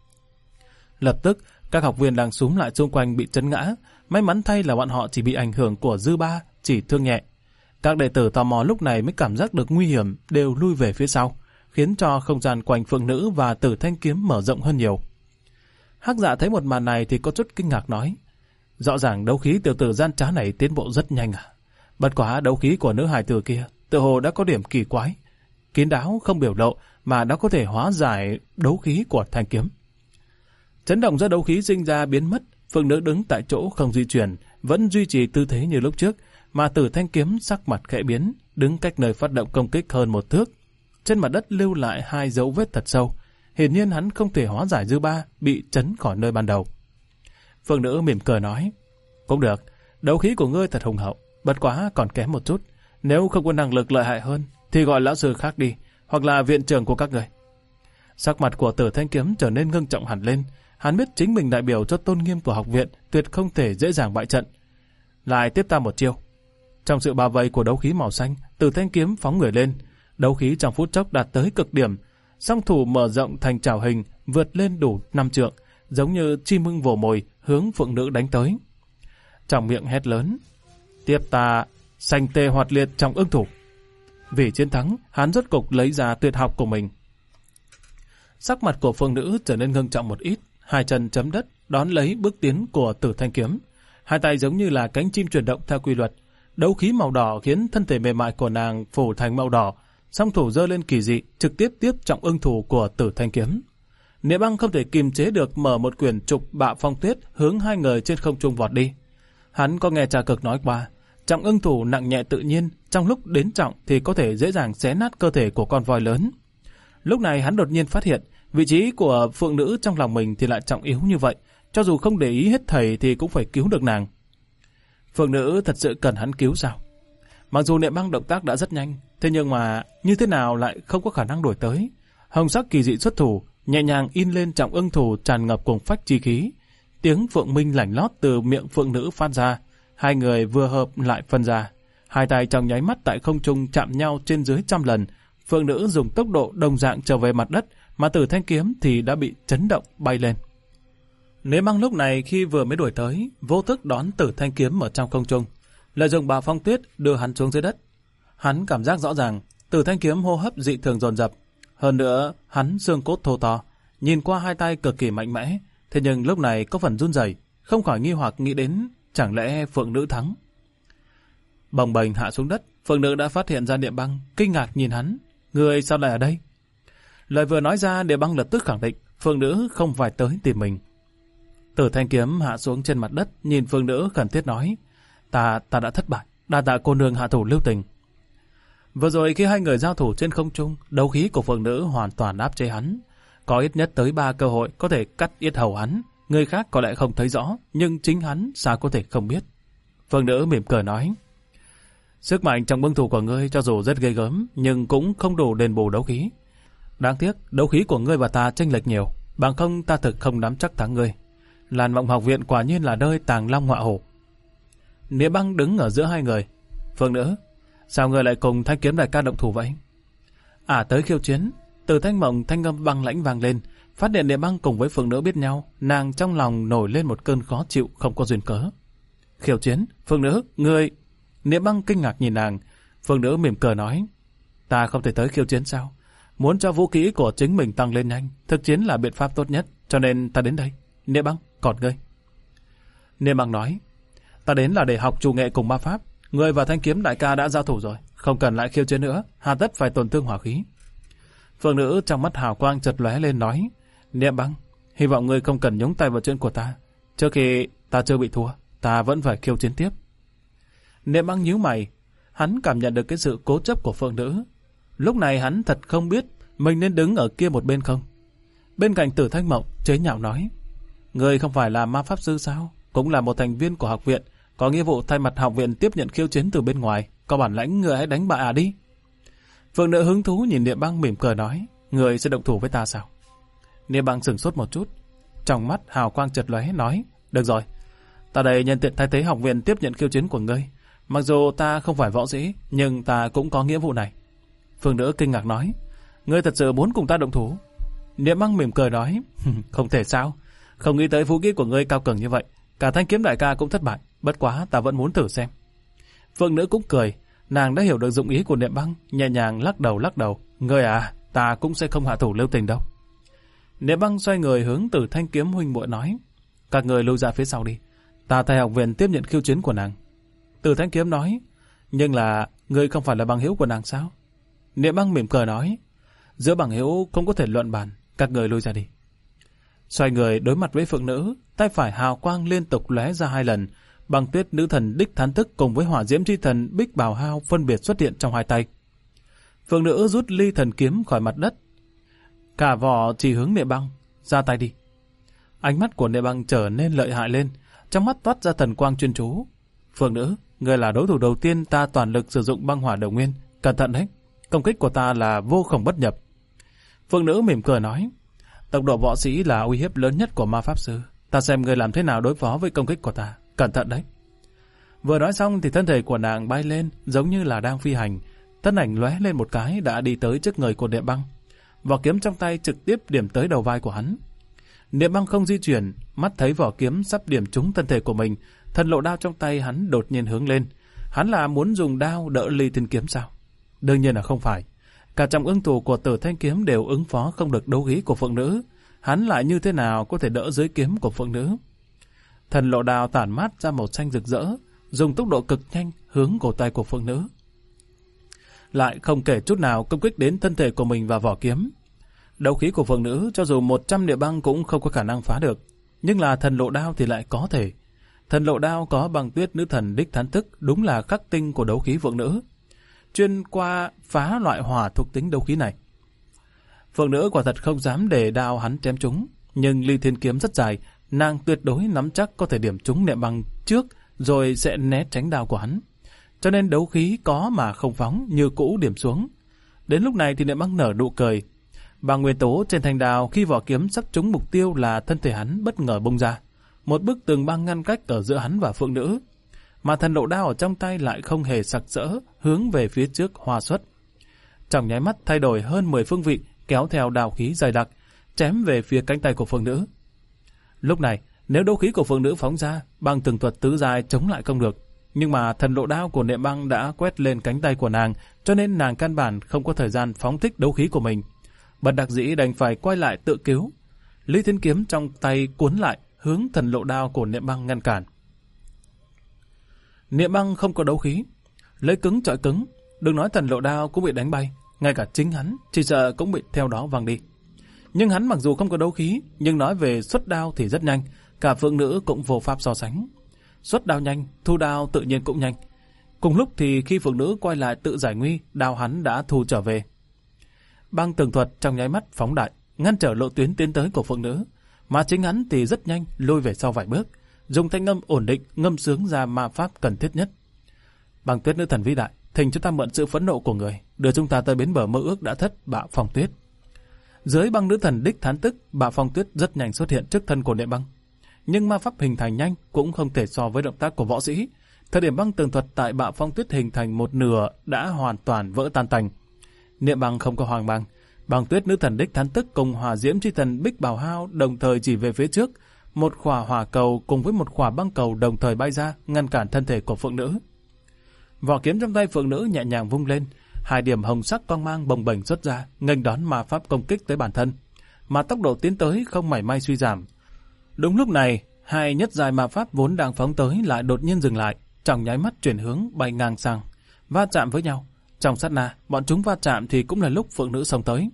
Lập tức, các học viên đang xúm lại xung quanh bị chấn ngã. May mắn thay là bọn họ chỉ bị ảnh hưởng của dư ba, chỉ thương nhẹ. Các đệ tử tò mò lúc này mới cảm giác được nguy hiểm, đều lui về phía sau, khiến cho không gian quanh Phượng Nữ và Tử Thanh Kiếm mở rộng hơn nhiều. Hắc Dạ thấy một màn này thì có chút kinh ngạc nói, rõ ràng đấu khí tiểu tử gian trá này tiến bộ rất nhanh à. Bất quá đấu khí của nữ hài tử kia tự hồ đã có điểm kỳ quái. kín đáo không biểu lộ mà nó có thể hóa giải đấu khí của thanh kiếm. Chấn động do đấu khí sinh ra biến mất, Phượng Nữ đứng tại chỗ không di chuyển, vẫn duy trì tư thế như lúc trước, mà Tử Thanh kiếm sắc mặt khẽ biến, đứng cách nơi phát động công kích hơn 1 thước. Trên mặt đất lưu lại 2 dấu vết thật sâu, hiển nhiên hắn không thể hóa giải dư ba, bị chấn khỏi nơi ban đầu. Phượng Nữ mỉm cười nói, cũng được, đấu khí của ngươi thật hùng hậu, bất quá còn kém một chút, nếu không có năng lực lợi hại hơn, thì gọi lão sư khác đi, hoặc là viện trưởng của các người. Sắc mặt của Tử Thanh kiếm trở nên ngưng trọng hẳn lên, hắn biết chính mình đại biểu cho tôn nghiêm của học viện, tuyệt không thể dễ dàng bại trận. Lại tiếp ta một chiêu. Trong sự bao vây của đấu khí màu xanh, Tử Thanh kiếm phóng người lên, đấu khí trong phút chốc đạt tới cực điểm, song thủ mở rộng thành chảo hình, vượt lên đủ 5 trượng, giống như chim ưng vồ mồi, hướng Phượng Nữ đánh tới. Trong miệng hét lớn, tiếp ta xanh tê hoạt liệt trong ưng thủ. Vì chiến thắng, hắn rốt cục lấy ra tuyệt học của mình. Sắc mặt của Phượng Nữ trở nên ngưng trọng một ít, 2 chân chấm đất, đón lấy bước tiến của Tử Thanh kiếm. 2 tay giống như là cánh chim chuyển động theo quy luật. Đấu khí màu đỏ khiến thân thể mềm mại của nàng phủ thành màu đỏ, song thủ giơ lên kỳ dị, trực tiếp tiếp trọng ưng thủ của Tử Thanh kiếm. Niệm Băng không thể kiềm chế được, mở một quyển trục Bạo Phong Tuyết hướng 2 người trên không trung vọt đi. Hắn có nghe Trà Cực nói qua, trọng ưng thủ nặng nhẹ tự nhiên, trong lúc đến trọng thì có thể dễ dàng xé nát cơ thể của con voi lớn. Lúc này hắn đột nhiên phát hiện, vị trí của Phượng Nữ trong lòng mình thì lại trọng yếu như vậy, cho dù không để ý hết thảy thì cũng phải cứu được nàng. Phượng Nữ thật sự cần hắn cứu sao? Mặc dù Niệm Băng động tác đã rất nhanh, thế nhưng mà như thế nào lại không có khả năng đuổi tới. Hồng sắc kỳ dị xuất thủ, nhẹ nhàng in lên trọng ưng thủ tràn ngập cùng phách chi khí. Tiếng Phượng Minh lảnh lót từ miệng Phượng Nữ phát ra, 2 người vừa hợp lại phân ra. 2 tay trong nháy mắt tại không trung chạm nhau trên dưới 100 lần. Phượng Nữ dùng tốc độ đồng dạng trở về mặt đất, mà Tử Thanh kiếm thì đã bị chấn động bay lên. Niệm Băng lúc này khi vừa mới đuổi tới, vô thức đón Tử Thanh kiếm ở trong không trung, lợi dụng Bạo Phong Tuyết đưa hắn xuống dưới đất. Hắn cảm giác rõ ràng, Tử Thanh kiếm hô hấp dị thường dồn dập, hơn nữa hắn xương cốt thô to, nhìn qua 2 tay cực kỳ mạnh mẽ, thế nhưng lúc này có phần run rẩy, không khỏi nghi hoặc nghĩ đến chẳng lẽ Phượng Nữ thắng. Bồng bềnh hạ xuống đất, Phượng Nữ đã phát hiện ra Niệm Băng, kinh ngạc nhìn hắn, người sao lại ở đây? Lời vừa nói ra, Niệm Băng lập tức khẳng định Phượng Nữ không phải tới tìm mình. Tử Thanh kiếm hạ xuống trên mặt đất, nhìn Phượng Nữ khẩn thiết nói, ta đã thất bại, đa tạ cô nương hạ thủ lưu tình. Vừa rồi khi 2 người giao thủ trên không trung, đấu khí của Phượng Nữ hoàn toàn áp chế hắn, có ít nhất tới 3 cơ hội có thể cắt yết hầu hắn, người khác có lẽ không thấy rõ, nhưng chính hắn sao có thể không biết. Phượng Nữ mỉm cười nói, sức mạnh trong bưng thủ của ngươi cho dù rất ghê gớm, nhưng cũng không đủ đền bù đấu khí. Đáng tiếc, đấu khí của ngươi và ta chênh lệch nhiều, bằng không ta thực không nắm chắc thắng ngươi. Lan Vọng học viện quả nhiên là nơi tàng long ngọa hổ. Niệm Băng đứng ở giữa 2 người. Phượng Nữ, sao ngươi lại cùng Thanh kiếm đại ca động thủ vậy? Tới khiêu chiến. Từ Thanh Mộng thanh âm băng lãnh vang lên, phát hiện Niệm Băng cùng với Phượng Nữ biết nhau, nàng trong lòng nổi lên một cơn khó chịu không có duyên cớ. Khiêu chiến? Phượng Nữ, ngươi... Niệm Băng kinh ngạc nhìn nàng. Phượng Nữ mỉm cười nói, ta không thể tới khiêu chiến sao? Muốn cho vũ khí của chính mình tăng lên nhanh, thực chiến là biện pháp tốt nhất, cho nên ta đến đây. Niệm Băng, còn ngươi? Niệm Băng nói, ta đến là để học chủ nghệ cùng ma pháp. Ngươi và Thanh kiếm đại ca đã giao thủ rồi, không cần lại khiêu chiến nữa, hà tất phải tổn thương hỏa khí. Phượng Nữ trong mắt hào quang chợt lóe lên nói, Niệm Băng, hy vọng ngươi không cần nhúng tay vào chuyện của ta. Trước khi ta chưa bị thua, ta vẫn phải khiêu chiến tiếp. Niệm Băng nhíu mày, hắn cảm nhận được cái sự cố chấp của Phượng Nữ. Lúc này hắn thật không biết mình nên đứng ở kia một bên không. Bên cạnh Tử Thanh Mộng chế nhạo nói, ngươi không phải là ma pháp sư sao? Cũng là một thành viên của học viện, có nghĩa vụ thay mặt học viện tiếp nhận khiêu chiến từ bên ngoài. Có bản lãnh ngươi hãy đánh bại đi. Phượng Nữ hứng thú nhìn Niệm Băng mỉm cười nói, ngươi sẽ động thủ với ta sao? Niệm Băng sửng sốt một chút, trong mắt hào quang chợt lóe nói, được rồi, ta đây nhân tiện thay thế học viện tiếp nhận khiêu chiến của ngươi. Mặc dù ta không phải võ sĩ, nhưng ta cũng có nghĩa vụ này. Phượng Nữ kinh ngạc nói, ngươi thật sự muốn cùng ta động thủ? Niệm Băng mỉm cười nói, không thể sao, không nghĩ tới vũ khí của ngươi cao cường như vậy, cả Thanh kiếm đại ca cũng thất bại, bất quá ta vẫn muốn thử xem. Phượng Nữ cũng cười, nàng đã hiểu được dụng ý của Niệm Băng, nhẹ nhàng lắc đầu, ngươi à, ta cũng sẽ không hạ thủ lưu tình đâu. Niệm Băng xoay người hướng Tử Thanh kiếm huynh muội nói, các người lui ra phía sau đi, ta thay học viện tiếp nhận khiêu chiến của nàng. Tử Thanh kiếm nói, nhưng là ngươi không phải là bằng hữu của nàng sao? Niệm Băng mỉm cười nói, giữa bằng hữu không có thể luận bàn, các người lui ra đi. Xoay người đối mặt với Phượng Nữ, tay phải hào quang liên tục lóe ra 2 lần, Băng Tuyết nữ thần đích thán tức cùng với Hỏa Diễm chi thần Bích Bào Hao phân biệt xuất hiện trong 2 tay. Phượng Nữ rút ly thần kiếm khỏi mặt đất, cả vỏ chỉ hướng Niệm Băng, ra tay đi. Ánh mắt của Niệm Băng trở nên lợi hại lên, trong mắt toát ra thần quang chuyên chú. Phượng Nữ, ngươi là đối thủ đầu tiên ta toàn lực sử dụng băng hỏa đồng nguyên, cẩn thận đấy, công kích của ta là vô khổng bất nhập. Phượng Nữ mỉm cười nói, tốc độ võ sĩ là uy hiếp lớn nhất của ma pháp sư, ta xem ngươi làm thế nào đối phó với công kích của ta, cẩn thận đấy. Vừa nói xong thì thân thể của nàng bay lên giống như là đang phi hành, thân ảnh lóe lên một cái đã đi tới trước người của Niệm Băng. Vỏ kiếm trong tay trực tiếp điểm tới đầu vai của hắn. Niệm Băng không di chuyển, mắt thấy vỏ kiếm sắp điểm trúng thân thể của mình, thần lộ đao trong tay hắn đột nhiên hướng lên. Hắn là muốn dùng đao đỡ ly thiên kiếm sao? Đương nhiên là không phải. Cả trăm ưng tù của Tử Thanh kiếm đều ứng phó không được đấu khí của Phượng Nữ. Hắn lại như thế nào có thể đỡ dưới kiếm của Phượng Nữ? Thần lộ đao tản mát ra màu xanh rực rỡ, dùng tốc độ cực nhanh hướng cổ tay của Phượng Nữ. Lại không kể chút nào công kích đến thân thể của mình và vỏ kiếm. Đấu khí của Phượng Nữ cho dù 100 Niệm Băng cũng không có khả năng phá được, nhưng là thần lộ đao thì lại có thể. Thần lộ đao có Băng Tuyết nữ thần đích thán tức, đúng là khắc tinh của đấu khí Phượng Nữ, chuyên qua phá loại hỏa thuộc tính đấu khí này. Phượng Nữ quả thật không dám để đao hắn chém trúng, nhưng ly thiên kiếm rất dài, nàng tuyệt đối nắm chắc có thể điểm trúng Niệm Băng trước rồi sẽ né tránh đao của hắn. Cho nên đấu khí có mà không phóng, như cũ điểm xuống. Đến lúc này thì Niệm Băng nở nụ cười. Bằng nguyên tố trên thanh đao khi vỏ kiếm sắp trúng mục tiêu là thân thể hắn bất ngờ bung ra, một bức tường băng ngăn cách ở giữa hắn và Phượng Nữ, mà thần lộ đao ở trong tay lại không hề sặc sỡ, hướng về phía trước hoa xuất. Trong nháy mắt thay đổi hơn 10 phương vị, kéo theo đao khí dày đặc, chém về phía cánh tay của Phượng Nữ. Lúc này, nếu đấu khí của Phượng Nữ phóng ra, bằng tường thuật tứ dài chống lại không được, nhưng mà thần lộ đao của Niệm Băng đã quét lên cánh tay của nàng, cho nên nàng căn bản không có thời gian phóng thích đấu khí của mình. Bất đắc dĩ đành phải quay lại tự cứu. Ly thiên kiếm trong tay cuốn lại, hướng thần lộ đao của Niệm Băng ngăn cản. Niệm Băng không có đấu khí, lấy cứng chọi cứng, đừng nói thần lộ đao cũng bị đánh bay, ngay cả chính hắn chỉ sợ cũng bị theo đó văng đi. Nhưng hắn mặc dù không có đấu khí, nhưng nói về xuất đao thì rất nhanh, cả Phượng Nữ cũng vô pháp so sánh. Xuất đao nhanh, thu đao tự nhiên cũng nhanh. Cùng lúc thì khi Phượng Nữ quay lại tự giải nguy, đao hắn đã thu trở về. Băng tường thuật trong nháy mắt phóng đại, ngăn trở lộ tuyến tiến tới của Phượng Nữ, mà chính hắn thì rất nhanh lùi về sau vài bước, dùng thanh âm ổn định ngâm sướng ra ma pháp cần thiết nhất. Băng Tuyết nữ thần vĩ đại, thỉnh chúng ta mượn sự phẫn nộ của người, đưa chúng ta tới bến bờ mơ ước đã thất, Bạo Phong Tuyết. Dưới băng nữ thần đích thán tức, Bạo Phong Tuyết rất nhanh xuất hiện trước thân của Niệm Băng, nhưng ma pháp hình thành nhanh cũng không thể so với động tác của võ sĩ. Thời điểm băng tường thuật tại Bạo Phong Tuyết hình thành một nửa đã hoàn toàn vỡ tan tành. Niệm Băng không có hoang mang, Băng Tuyết nữ thần đích thán tức cùng Hỏa Diễm chi thần Bích Bào Hao đồng thời chỉ về phía trước, một khỏa hỏa cầu cùng với một khỏa băng cầu đồng thời bay ra ngăn cản thân thể của Phượng Nữ. Vỏ kiếm trong tay Phượng Nữ nhẹ nhàng vung lên, 2 điểm hồng sắc quang mang bồng bềnh xuất ra, nghênh đón ma pháp công kích tới bản thân, mà tốc độ tiến tới không mảy may suy giảm. Đúng lúc này, 2 nhất giai ma pháp vốn đang phóng tới lại đột nhiên dừng lại, trong nháy mắt chuyển hướng bay ngang sang, va chạm với nhau. Trong sát na, bọn chúng va chạm thì cũng là lúc Phượng Nữ xông tới.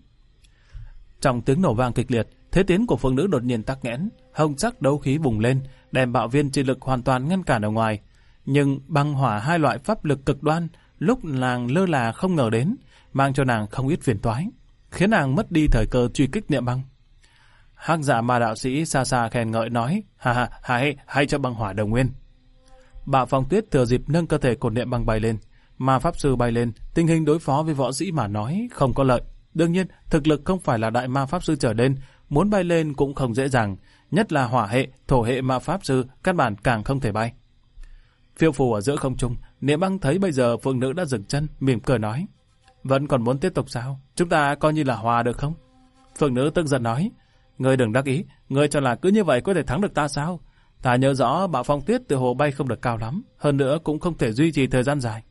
Trong tiếng nổ vang kịch liệt, thế tiến của Phượng Nữ đột nhiên tắc nghẽn, hồng sắc đấu khí bùng lên, đem bạo viên chi lực hoàn toàn ngăn cản ở ngoài. Nhưng băng hỏa 2 loại pháp lực cực đoan, lúc nàng lơ là không ngờ đến, mang cho nàng không ít phiền toái, khiến nàng mất đi thời cơ truy kích Niệm Băng. Hắc Dạ Ma đạo sĩ xa xa khen ngợi nói, hay cho băng hỏa đồng nguyên. Bạo Phong Tuyết thừa dịp nâng cơ thể của Niệm Băng bay lên, ma pháp sư bay lên, tình hình đối phó với võ sĩ mà nói không có lợi. Đương nhiên, thực lực không phải là đại ma pháp sư trở lên, muốn bay lên cũng không dễ dàng, nhất là hỏa hệ, thổ hệ ma pháp sư, căn bản càng không thể bay. Phiêu phù ở giữa không trung, Niệm Băng thấy bây giờ Phượng Nữ đã dừng chân, mỉm cười nói, vẫn còn muốn tiếp tục sao? Chúng ta coi như là hòa được không? Phượng Nữ tức giận nói, ngươi đừng đắc ý, ngươi cho là cứ như vậy có thể thắng được ta sao? Ta nhớ rõ Bạo Phong Tuyết từ hồ bay không được cao lắm, hơn nữa cũng không thể duy trì thời gian dài.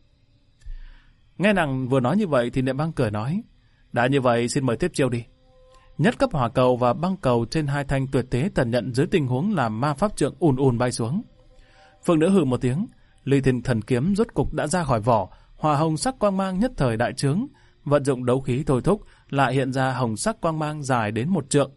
Nghe nàng vừa nói như vậy thì Niệm Băng cười nói, đã như vậy xin mời tiếp chiêu đi. Nhất cấp hỏa cầu và băng cầu trên 2 thanh tuyệt thế thần nhận dưới tình huống làm ma pháp trượng ùn ùn bay xuống. Phượng Nữ hừ một tiếng, Ly Thiên thần kiếm rốt cục đã ra khỏi vỏ, hỏa hồng sắc quang mang nhất thời đại trướng, vận dụng đấu khí thôi thúc, lại hiện ra hồng sắc quang mang dài đến 1 trượng.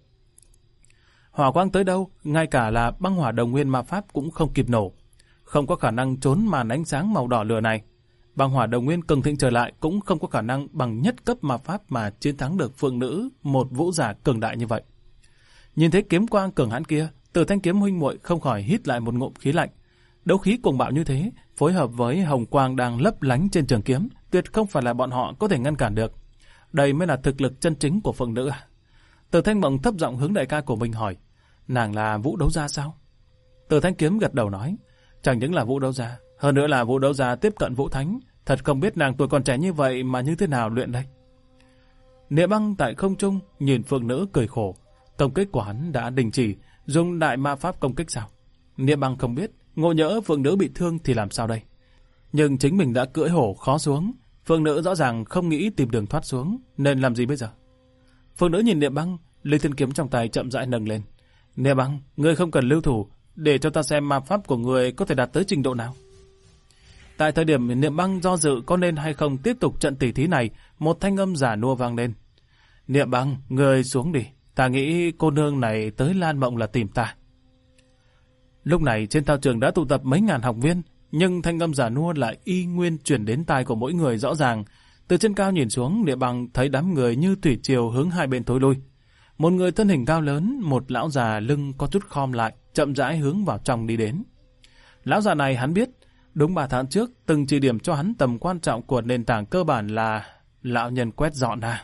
Hỏa quang tới đâu, ngay cả là băng hỏa đồng nguyên ma pháp cũng không kịp nổ. Không có khả năng trốn màn ánh sáng màu đỏ lửa này. Băng hỏa đồng nguyên cường thịnh trở lại cũng không có khả năng bằng nhất cấp ma pháp mà chiến thắng được phượng nữ, một vũ giả cường đại như vậy. Nhìn thấy kiếm quang cường hãn kia, Tử Thanh kiếm huynh muội không khỏi hít lại một ngụm khí lạnh. Đấu khí cuồng bạo như thế, phối hợp với hồng quang đang lấp lánh trên trường kiếm, tuyệt không phải là bọn họ có thể ngăn cản được. Đây mới là thực lực chân chính của phượng nữ. Tử Thanh Mộng thấp giọng hướng đại ca của mình hỏi, nàng là vũ đấu gia sao? Tử Thanh kiếm gật đầu nói, chẳng những là vũ đấu gia, hơn nữa là vũ đấu gia tiếp cận vũ thánh, thật không biết nàng tuổi còn trẻ như vậy mà như thế nào luyện đây. Niệm Băng tại không trung nhìn phượng nữ cười khổ, công kích của hắn đã đình chỉ, dùng đại ma pháp công kích sao? Niệm Băng không biết, ngộ nhỡ phượng nữ bị thương thì làm sao đây? Nhưng chính mình đã cưỡi hổ khó xuống, phượng nữ rõ ràng không nghĩ tìm đường thoát xuống, nên làm gì bây giờ? Phượng nữ nhìn Niệm Băng, Ly Thiên kiếm trong tay chậm rãi nâng lên. Niệm Băng, ngươi không cần lưu thủ, để cho ta xem ma pháp của ngươi có thể đạt tới trình độ nào. Tại thời điểm Niệm Băng do dự có nên hay không tiếp tục trận tỉ thí này, một thanh âm giả nua vang lên. Niệm Băng, ngươi xuống đi, ta nghĩ cô nương này tới Lan Mộng là tìm ta. Lúc này trên thao trường đã tụ tập mấy ngàn học viên, nhưng thanh âm giả nua lại y nguyên chuyển đến tai của mỗi người rõ ràng. Từ trên cao nhìn xuống, Niệm Băng thấy đám người như thủy triều hướng hai bên thối lui. Một người thân hình cao lớn, một lão già lưng có chút khom lại, chậm rãi hướng vào trong đi đến. Lão già này hắn biết, đúng 3 tháng trước từng chỉ điểm cho hắn tầm quan trọng của nền tảng cơ bản là lão nhân quét dọn ra.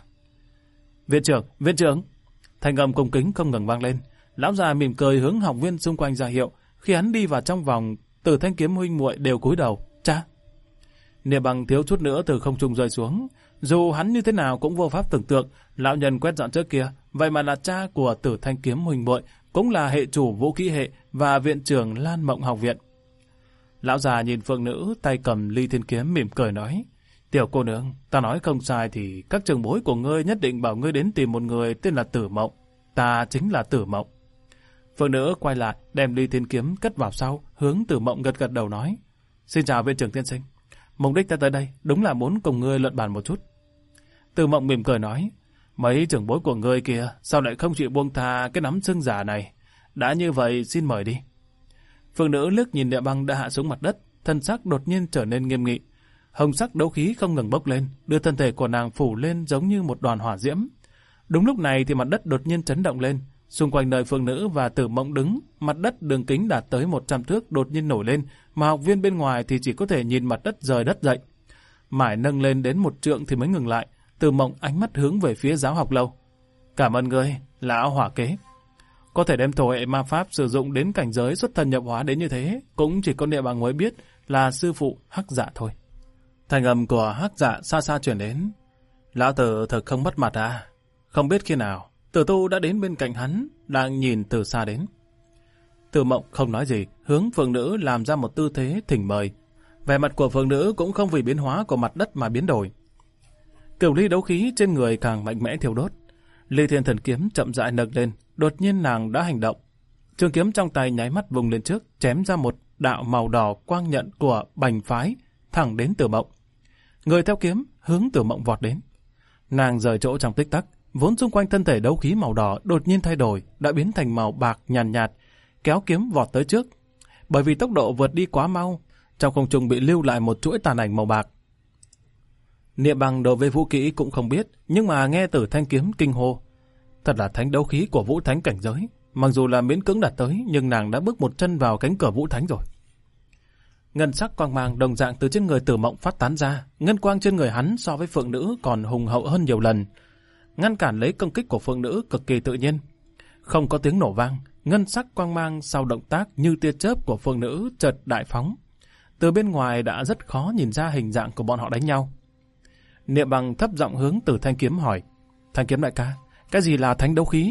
Viện trưởng! Thanh âm cung kính không ngừng vang lên. Lão già mỉm cười hướng học viên xung quanh ra hiệu. Khi hắn đi vào trong vòng, Tử Thanh kiếm huynh muội đều cúi đầu. Cha! Niệm Băng thiếu chút nữa từ không trung rơi xuống. Dù hắn như thế nào cũng vô pháp tưởng tượng, lão nhân quét dọn trước kia, vậy mà là cha của Tử Thanh kiếm huynh muội, cũng là hệ chủ vũ kỹ hệ và viện trưởng Lan Mộng học viện. Lão già nhìn phượng nữ tay cầm Ly Thiên kiếm mỉm cười nói, tiểu cô nương, ta nói không sai thì các trưởng bối của ngươi nhất định bảo ngươi đến tìm một người tên là Tử Mộng. Ta chính là Tử Mộng. Phượng nữ quay lại, đem Ly Thiên kiếm cất vào sau, hướng Tử Mộng gật gật đầu nói, xin chào viện trưởng tiên sinh. Mục đích ta tới đây đúng là muốn cùng ngươi luận bàn một chút. Tử Mộng mỉm cười nói, mấy trưởng bối của ngươi kia sao lại không chịu buông tha cái nắm xương giả này? Đã như vậy xin mời đi. Phượng nữ liếc nhìn Niệm Băng đã hạ xuống mặt đất, thân sắc đột nhiên trở nên nghiêm nghị. Hồng sắc đấu khí không ngừng bốc lên, đưa thân thể của nàng phủ lên giống như một đoàn hỏa diễm. Đúng lúc này thì mặt đất đột nhiên chấn động lên. Xung quanh nơi Phượng nữ và Tử Mộng đứng, mặt đất đường kính đạt tới 100 thước đột nhiên nổi lên, mà học viên bên ngoài thì chỉ có thể nhìn mặt đất rời đất dậy. Mãi nâng lên đến 1 trượng thì mới ngừng lại. Tử Mộng ánh mắt hướng về phía giáo học lâu. Cảm ơn ngươi, lão hỏa kế. Có thể đem thổ hệ ma pháp sử dụng đến cảnh giới xuất thần nhập hóa đến như thế, cũng chỉ có Niệm Băng mới biết là sư phụ Hắc Dạ thôi. Thanh âm của Hắc Dạ xa xa truyền đến. Lão tử thật không mất mặt à? Không biết khi nào, Tử Tu đã đến bên cạnh hắn, đang nhìn từ xa đến. Tử Mộng không nói gì, hướng phượng nữ làm ra một tư thế thỉnh mời. Vẻ mặt của phượng nữ cũng không vì biến hóa của mặt đất mà biến đổi. Cửu ly đấu khí trên người càng mạnh mẽ thiêu đốt. Ly Thiên thần kiếm chậm rãi nâng lên, đột nhiên nàng đã hành động. Trường kiếm trong tay nháy mắt vùng lên trước, chém ra một đạo màu đỏ quang nhận của Bành phái, thẳng đến Tử Mộng. Người theo kiếm hướng Tử Mộng vọt đến. Nàng rời chỗ trong tích tắc, vốn xung quanh thân thể đấu khí màu đỏ đột nhiên thay đổi, đã biến thành màu bạc nhàn nhạt, kéo kiếm vọt tới trước. Bởi vì tốc độ vượt đi quá mau, trong không trung bị lưu lại một chuỗi tàn ảnh màu bạc. Niệm Băng đối với vũ kỹ cũng không biết, nhưng mà nghe Tử Thanh kiếm kinh hô. Thật là thánh đấu khí của vũ thánh cảnh giới, mặc dù là miễn cưỡng đạt tới, nhưng nàng đã bước một chân vào cánh cửa vũ thánh rồi. Ngân sắc quang mang đồng dạng từ trên người Tử Mộng phát tán ra, ngân quang trên người hắn so với phượng nữ còn hùng hậu hơn nhiều lần, ngăn cản lấy công kích của phượng nữ cực kỳ tự nhiên. Không có tiếng nổ vang, ngân sắc quang mang sau động tác như tia chớp của phượng nữ chợt đại phóng. Từ bên ngoài đã rất khó nhìn ra hình dạng của bọn họ đánh nhau. Niệm Băng thấp giọng hướng Tử Thanh kiếm hỏi, Thanh kiếm đại ca, cái gì là thánh đấu khí?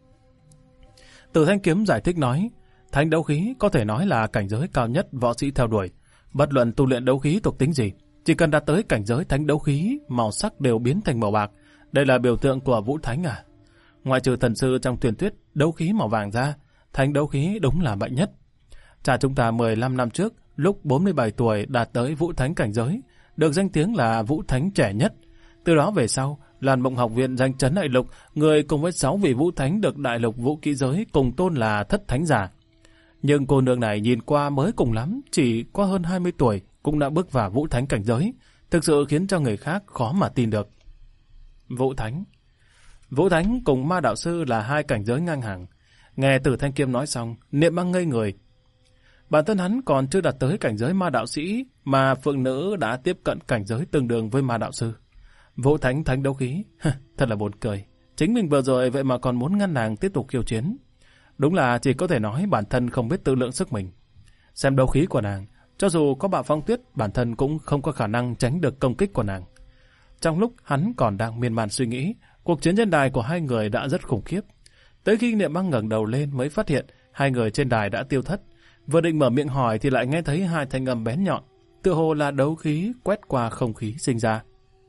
Tử Thanh kiếm giải thích nói, thánh đấu khí có thể nói là cảnh giới cao nhất võ sĩ theo đuổi. Bất luận tu luyện đấu khí thuộc tính gì, chỉ cần đạt tới cảnh giới thánh đấu khí, màu sắc đều biến thành màu bạc. Đây là biểu tượng của vũ thánh à? Ngoại trừ thần sư trong truyền thuyết đấu khí màu vàng ra, thánh đấu khí đúng là mạnh nhất. Cha chúng ta 15 năm trước, lúc 47 tuổi đạt tới vũ thánh cảnh giới, được danh tiếng là vũ thánh trẻ nhất. Từ đó về sau, Lan Mộng học viện danh chấn đại lục, người cùng với 6 vị vũ thánh được đại lục vũ kỹ giới cùng tôn là thất thánh giả. Nhưng cô nương này nhìn qua mới cùng lắm, chỉ có hơn 20 tuổi, cũng đã bước vào vũ thánh cảnh giới, thực sự khiến cho người khác khó mà tin được. Vũ thánh cùng ma đạo sư là hai cảnh giới ngang hàng. Nghe Tử Thanh Kiếm nói xong, Niệm Băng ngây người. Bản thân hắn còn chưa đạt tới cảnh giới ma đạo sĩ, mà phượng nữ đã tiếp cận cảnh giới tương đương với ma đạo sư. Vũ thánh thánh đấu khí, thật là buồn cười. Chính mình vừa rồi vậy mà còn muốn ngăn nàng tiếp tục khiêu chiến. Đúng là chỉ có thể nói bản thân không biết tự lượng sức mình. Xem đấu khí của nàng, cho dù có bạo phong tuyết, bản thân cũng không có khả năng tránh được công kích của nàng. Trong lúc hắn còn đang miên man suy nghĩ, cuộc chiến trên đài của hai người đã rất khủng khiếp. Tới khi Niệm Băng ngẩng đầu lên mới phát hiện hai người trên đài đã tiêu thất. Vừa định mở miệng hỏi thì lại nghe thấy hai thanh âm bén nhọn, tựa hồ là đấu khí quét qua không khí sinh ra.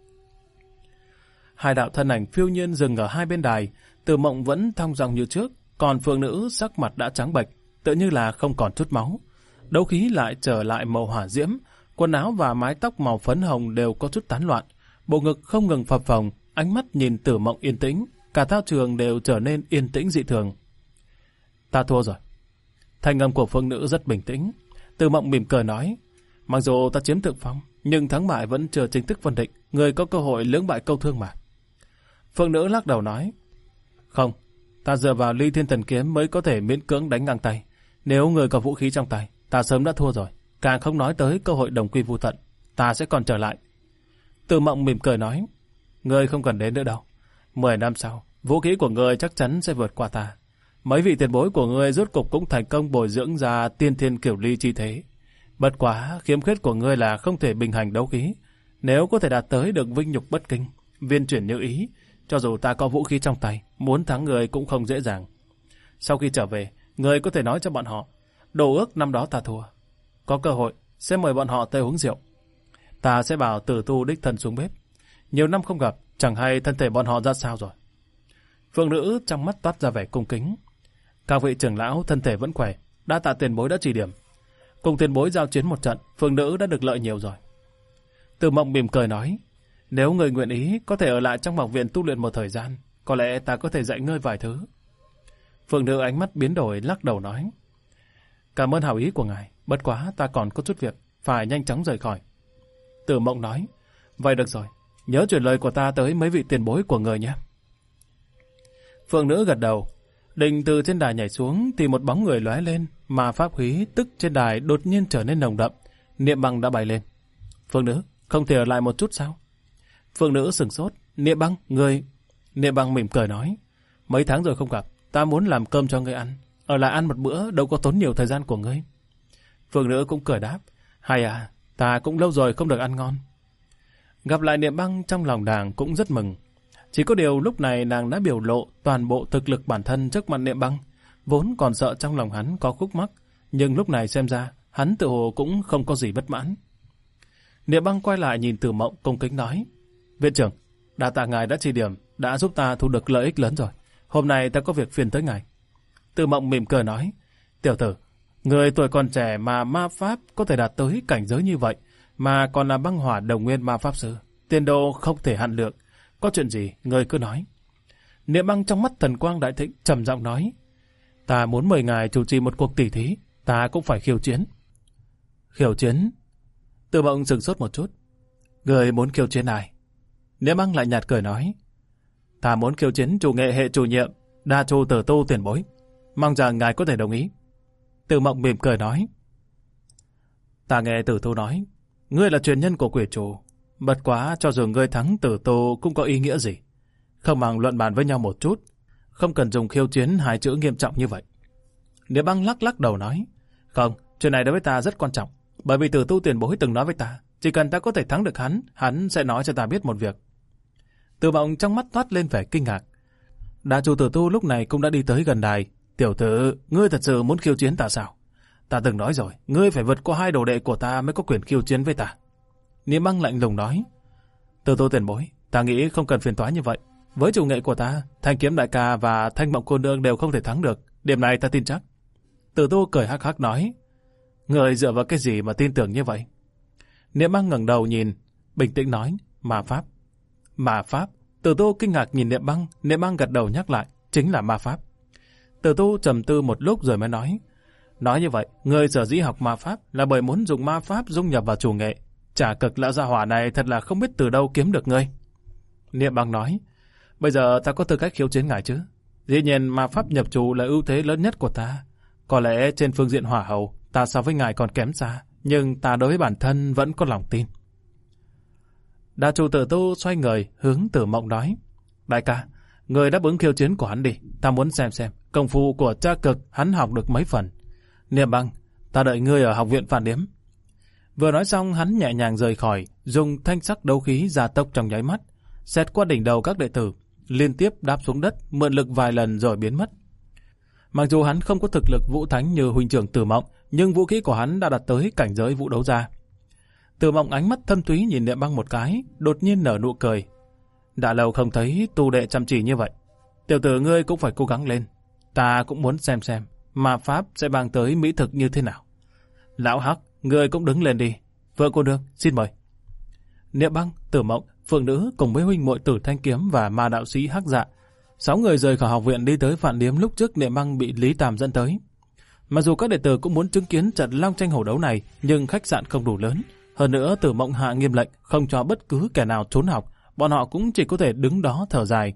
Hai đạo thân ảnh phiêu nhiên dừng ở hai bên đài, Từ Mộng vẫn thong dong như trước, còn phượng nữ sắc mặt đã trắng bệch, tựa như là không còn chút máu. Đấu khí lại trở lại màu hỏa diễm, quần áo và mái tóc màu phấn hồng đều có chút tán loạn, bộ ngực không ngừng phập phồng, ánh mắt nhìn Tử Mộng yên tĩnh, cả thao trường đều trở nên yên tĩnh dị thường. Ta thua rồi. Thanh âm của phượng nữ rất bình tĩnh. Tử Mộng mỉm cười nói, mặc dù ta chiếm thượng phong, nhưng thắng bại vẫn chưa chính thức phân định, người có cơ hội lưỡng bại câu thương mà. Phượng nữ lắc đầu nói, không, ta dựa vào Ly Thiên Thần Kiếm mới có thể miễn cưỡng đánh ngang tay. Nếu người có vũ khí trong tay, ta sớm đã thua rồi, càng không nói tới cơ hội đồng quy vu tận, ta sẽ còn trở lại. Tử Mộng mỉm cười nói, ngươi không cần đến nữa đâu. 10 năm sau, vũ khí của ngươi chắc chắn sẽ vượt qua ta. Mấy vị tiền bối của ngươi rốt cục cũng thành công bồi dưỡng ra tiên thiên kiểu ly chi thế. Bất quá, khiếm khuyết của ngươi là không thể bình hành đấu khí. Nếu có thể đạt tới được vinh nhục bất kinh, viên chuyển như ý, cho dù ta có vũ khí trong tay, muốn thắng người cũng không dễ dàng. Sau khi trở về, ngươi có thể nói cho bọn họ, đồ ước năm đó ta thua. Có cơ hội, sẽ mời bọn họ tới uống rượu. Ta sẽ bảo Tử Tu đích thân xuống bếp. Nhiều năm không gặp, chẳng hay thân thể bọn họ ra sao rồi. Phượng nữ trong mắt toát ra vẻ cung kính. Các vị trưởng lão thân thể vẫn khỏe, đa tạ tiền bối đã chỉ điểm. Cùng tiền bối giao chiến một trận, Phượng nữ đã được lợi nhiều rồi. Từ Mộng mỉm cười nói, nếu người nguyện ý có thể ở lại trong học viện tu luyện một thời gian, có lẽ ta có thể dạy ngươi vài thứ. Phượng nữ ánh mắt biến đổi lắc đầu nói, cảm ơn hảo ý của ngài, bất quá ta còn có chút việc, phải nhanh chóng rời khỏi. Từ Mộng nói, vậy được rồi, nhớ truyền lời của ta tới mấy vị tiền bối của người nhé. Phượng nữ gật đầu, định từ trên đài nhảy xuống thì một bóng người lóe lên, mà pháp khí tức trên đài đột nhiên trở nên nồng đậm. Niệm Băng đã bay lên. Phượng nữ, không thể ở lại một chút sao? Phượng nữ sửng sốt. Niệm Băng, người... Niệm Băng mỉm cười nói, mấy tháng rồi không gặp, ta muốn làm cơm cho ngươi ăn. Ở lại ăn một bữa đâu có tốn nhiều thời gian của ngươi. Phượng nữ cũng cười đáp, hay à, ta cũng lâu rồi không được ăn ngon. Gặp lại Niệm Băng trong lòng nàng cũng rất mừng. Chỉ có điều lúc này nàng đã biểu lộ toàn bộ thực lực bản thân trước mặt Niệm Băng, vốn còn sợ trong lòng hắn có khúc mắc, nhưng lúc này xem ra hắn tự hồ cũng không có gì bất mãn. Niệm Băng quay lại nhìn Tử Mộng cung kính nói, viện trưởng, đa tạ ngài đã chỉ điểm, đã giúp ta thu được lợi ích lớn rồi. Hôm nay ta có việc phiền tới ngài. Tử Mộng mỉm cười nói, tiểu tử, người tuổi còn trẻ mà ma pháp có thể đạt tới cảnh giới như vậy, mà còn là băng hỏa đồng nguyên ma pháp sư, tiền đồ không thể hạn lượng. Có chuyện gì, người cứ nói. Niệm Băng trong mắt thần quang đại thịnh, trầm giọng nói, ta muốn mời ngài chủ trì một cuộc tỷ thí, ta cũng phải khiêu chiến. Khiêu chiến? Tử Mộng sửng sốt một chút. Người muốn khiêu chiến ai? Niệm Băng lại nhạt cười nói, ta muốn khiêu chiến chủ nghệ hệ chủ nhiệm, Đa Chu Tử Tu tiền bối. Mong rằng ngài có thể đồng ý. Tử Mộng mỉm cười nói, ta nghe Tử Tu nói, ngươi là truyền nhân của quỷ chủ. Bất quá cho dù ngươi thắng Tử Tu cũng có ý nghĩa gì. Không bằng luận bàn với nhau một chút, không cần dùng khiêu chiến hai chữ nghiêm trọng như vậy. Niệm Băng lắc lắc đầu nói, không, chuyện này đối với ta rất quan trọng, bởi vì Tử Tu tiền bối từng nói với ta, chỉ cần ta có thể thắng được hắn sẽ nói cho ta biết một việc. Tử Mộng trong mắt toát lên vẻ kinh ngạc. Đa Chu Tử Tu lúc này cũng đã đi tới gần đài. Tiểu tử, ngươi thật sự muốn khiêu chiến ta sao? Ta từng nói rồi, ngươi phải vượt qua hai đồ đệ của ta mới có quyền khiêu chiến với ta. Niệm Băng lạnh lùng nói, Tử Tu tiền bối, ta nghĩ không cần phiền toái như vậy. Với chủ nghệ của ta, Thanh Kiếm đại ca và Thanh Mộng cô nương đều không thể thắng được, điểm này ta tin chắc. Tử Tu cười hắc hắc nói, người dựa vào cái gì mà tin tưởng như vậy? Niệm Băng ngẩng đầu nhìn, bình tĩnh nói, ma pháp. Ma pháp. Tử Tu kinh ngạc nhìn Niệm Băng gật đầu nhắc lại, chính là ma pháp. Tử Tu trầm tư một lúc rồi mới nói, nói như vậy, ngươi sở dĩ học ma pháp là bởi muốn dùng ma pháp dung nhập vào chủ nghệ. Trả cực lão gia hỏa này thật là không biết từ đâu kiếm được ngươi. Niệm Băng nói, bây giờ ta có tư cách khiêu chiến ngài chứ? Dĩ nhiên ma pháp nhập chủ là ưu thế lớn nhất của ta. Có lẽ trên phương diện hỏa hầu, ta so với ngài còn kém xa, nhưng ta đối với bản thân vẫn có lòng tin. Đà chủ Tử Tu xoay người hướng Tử Mộng nói, đại ca, người đáp ứng khiêu chiến của hắn đi, ta muốn xem công phu của Tra Cực hắn học được mấy phần. Niệm Băng, ta đợi ngươi ở học viện Phản Điếm. Vừa nói xong hắn nhẹ nhàng rời khỏi, dùng thanh sắc đấu khí gia tốc trong nháy mắt, xẹt qua đỉnh đầu các đệ tử, liên tiếp đáp xuống đất, mượn lực vài lần rồi biến mất. Mặc dù hắn không có thực lực vũ thánh như huynh trưởng Tử Mộng, nhưng vũ khí của hắn đã đạt tới cảnh giới vũ đấu gia. Tử Mộng ánh mắt thâm thúy nhìn Niệm Băng một cái, đột nhiên nở nụ cười. Đã lâu không thấy tu đệ chăm chỉ như vậy. Tiểu tử ngươi cũng phải cố gắng lên. Ta cũng muốn xem ma pháp sẽ mang tới mỹ thực như thế nào. Lão Hắc, ngươi cũng đứng lên đi. Vợ cô nương, xin mời. Niệm Băng, Tử Mộng, Phượng Nữ cùng với huynh muội Tử Thanh Kiếm và ma đạo sĩ Hắc Dạ, 6 người rời khỏi học viện đi tới Phản Điếm lúc trước Niệm Băng bị Lý Tàm dẫn tới. Mặc dù các đệ tử cũng muốn chứng kiến trận long tranh hổ đấu này, nhưng khách sạn không đủ lớn. Hơn nữa Tử Mộng hạ nghiêm lệnh không cho bất cứ kẻ nào trốn học, bọn họ cũng chỉ có thể đứng đó thở dài.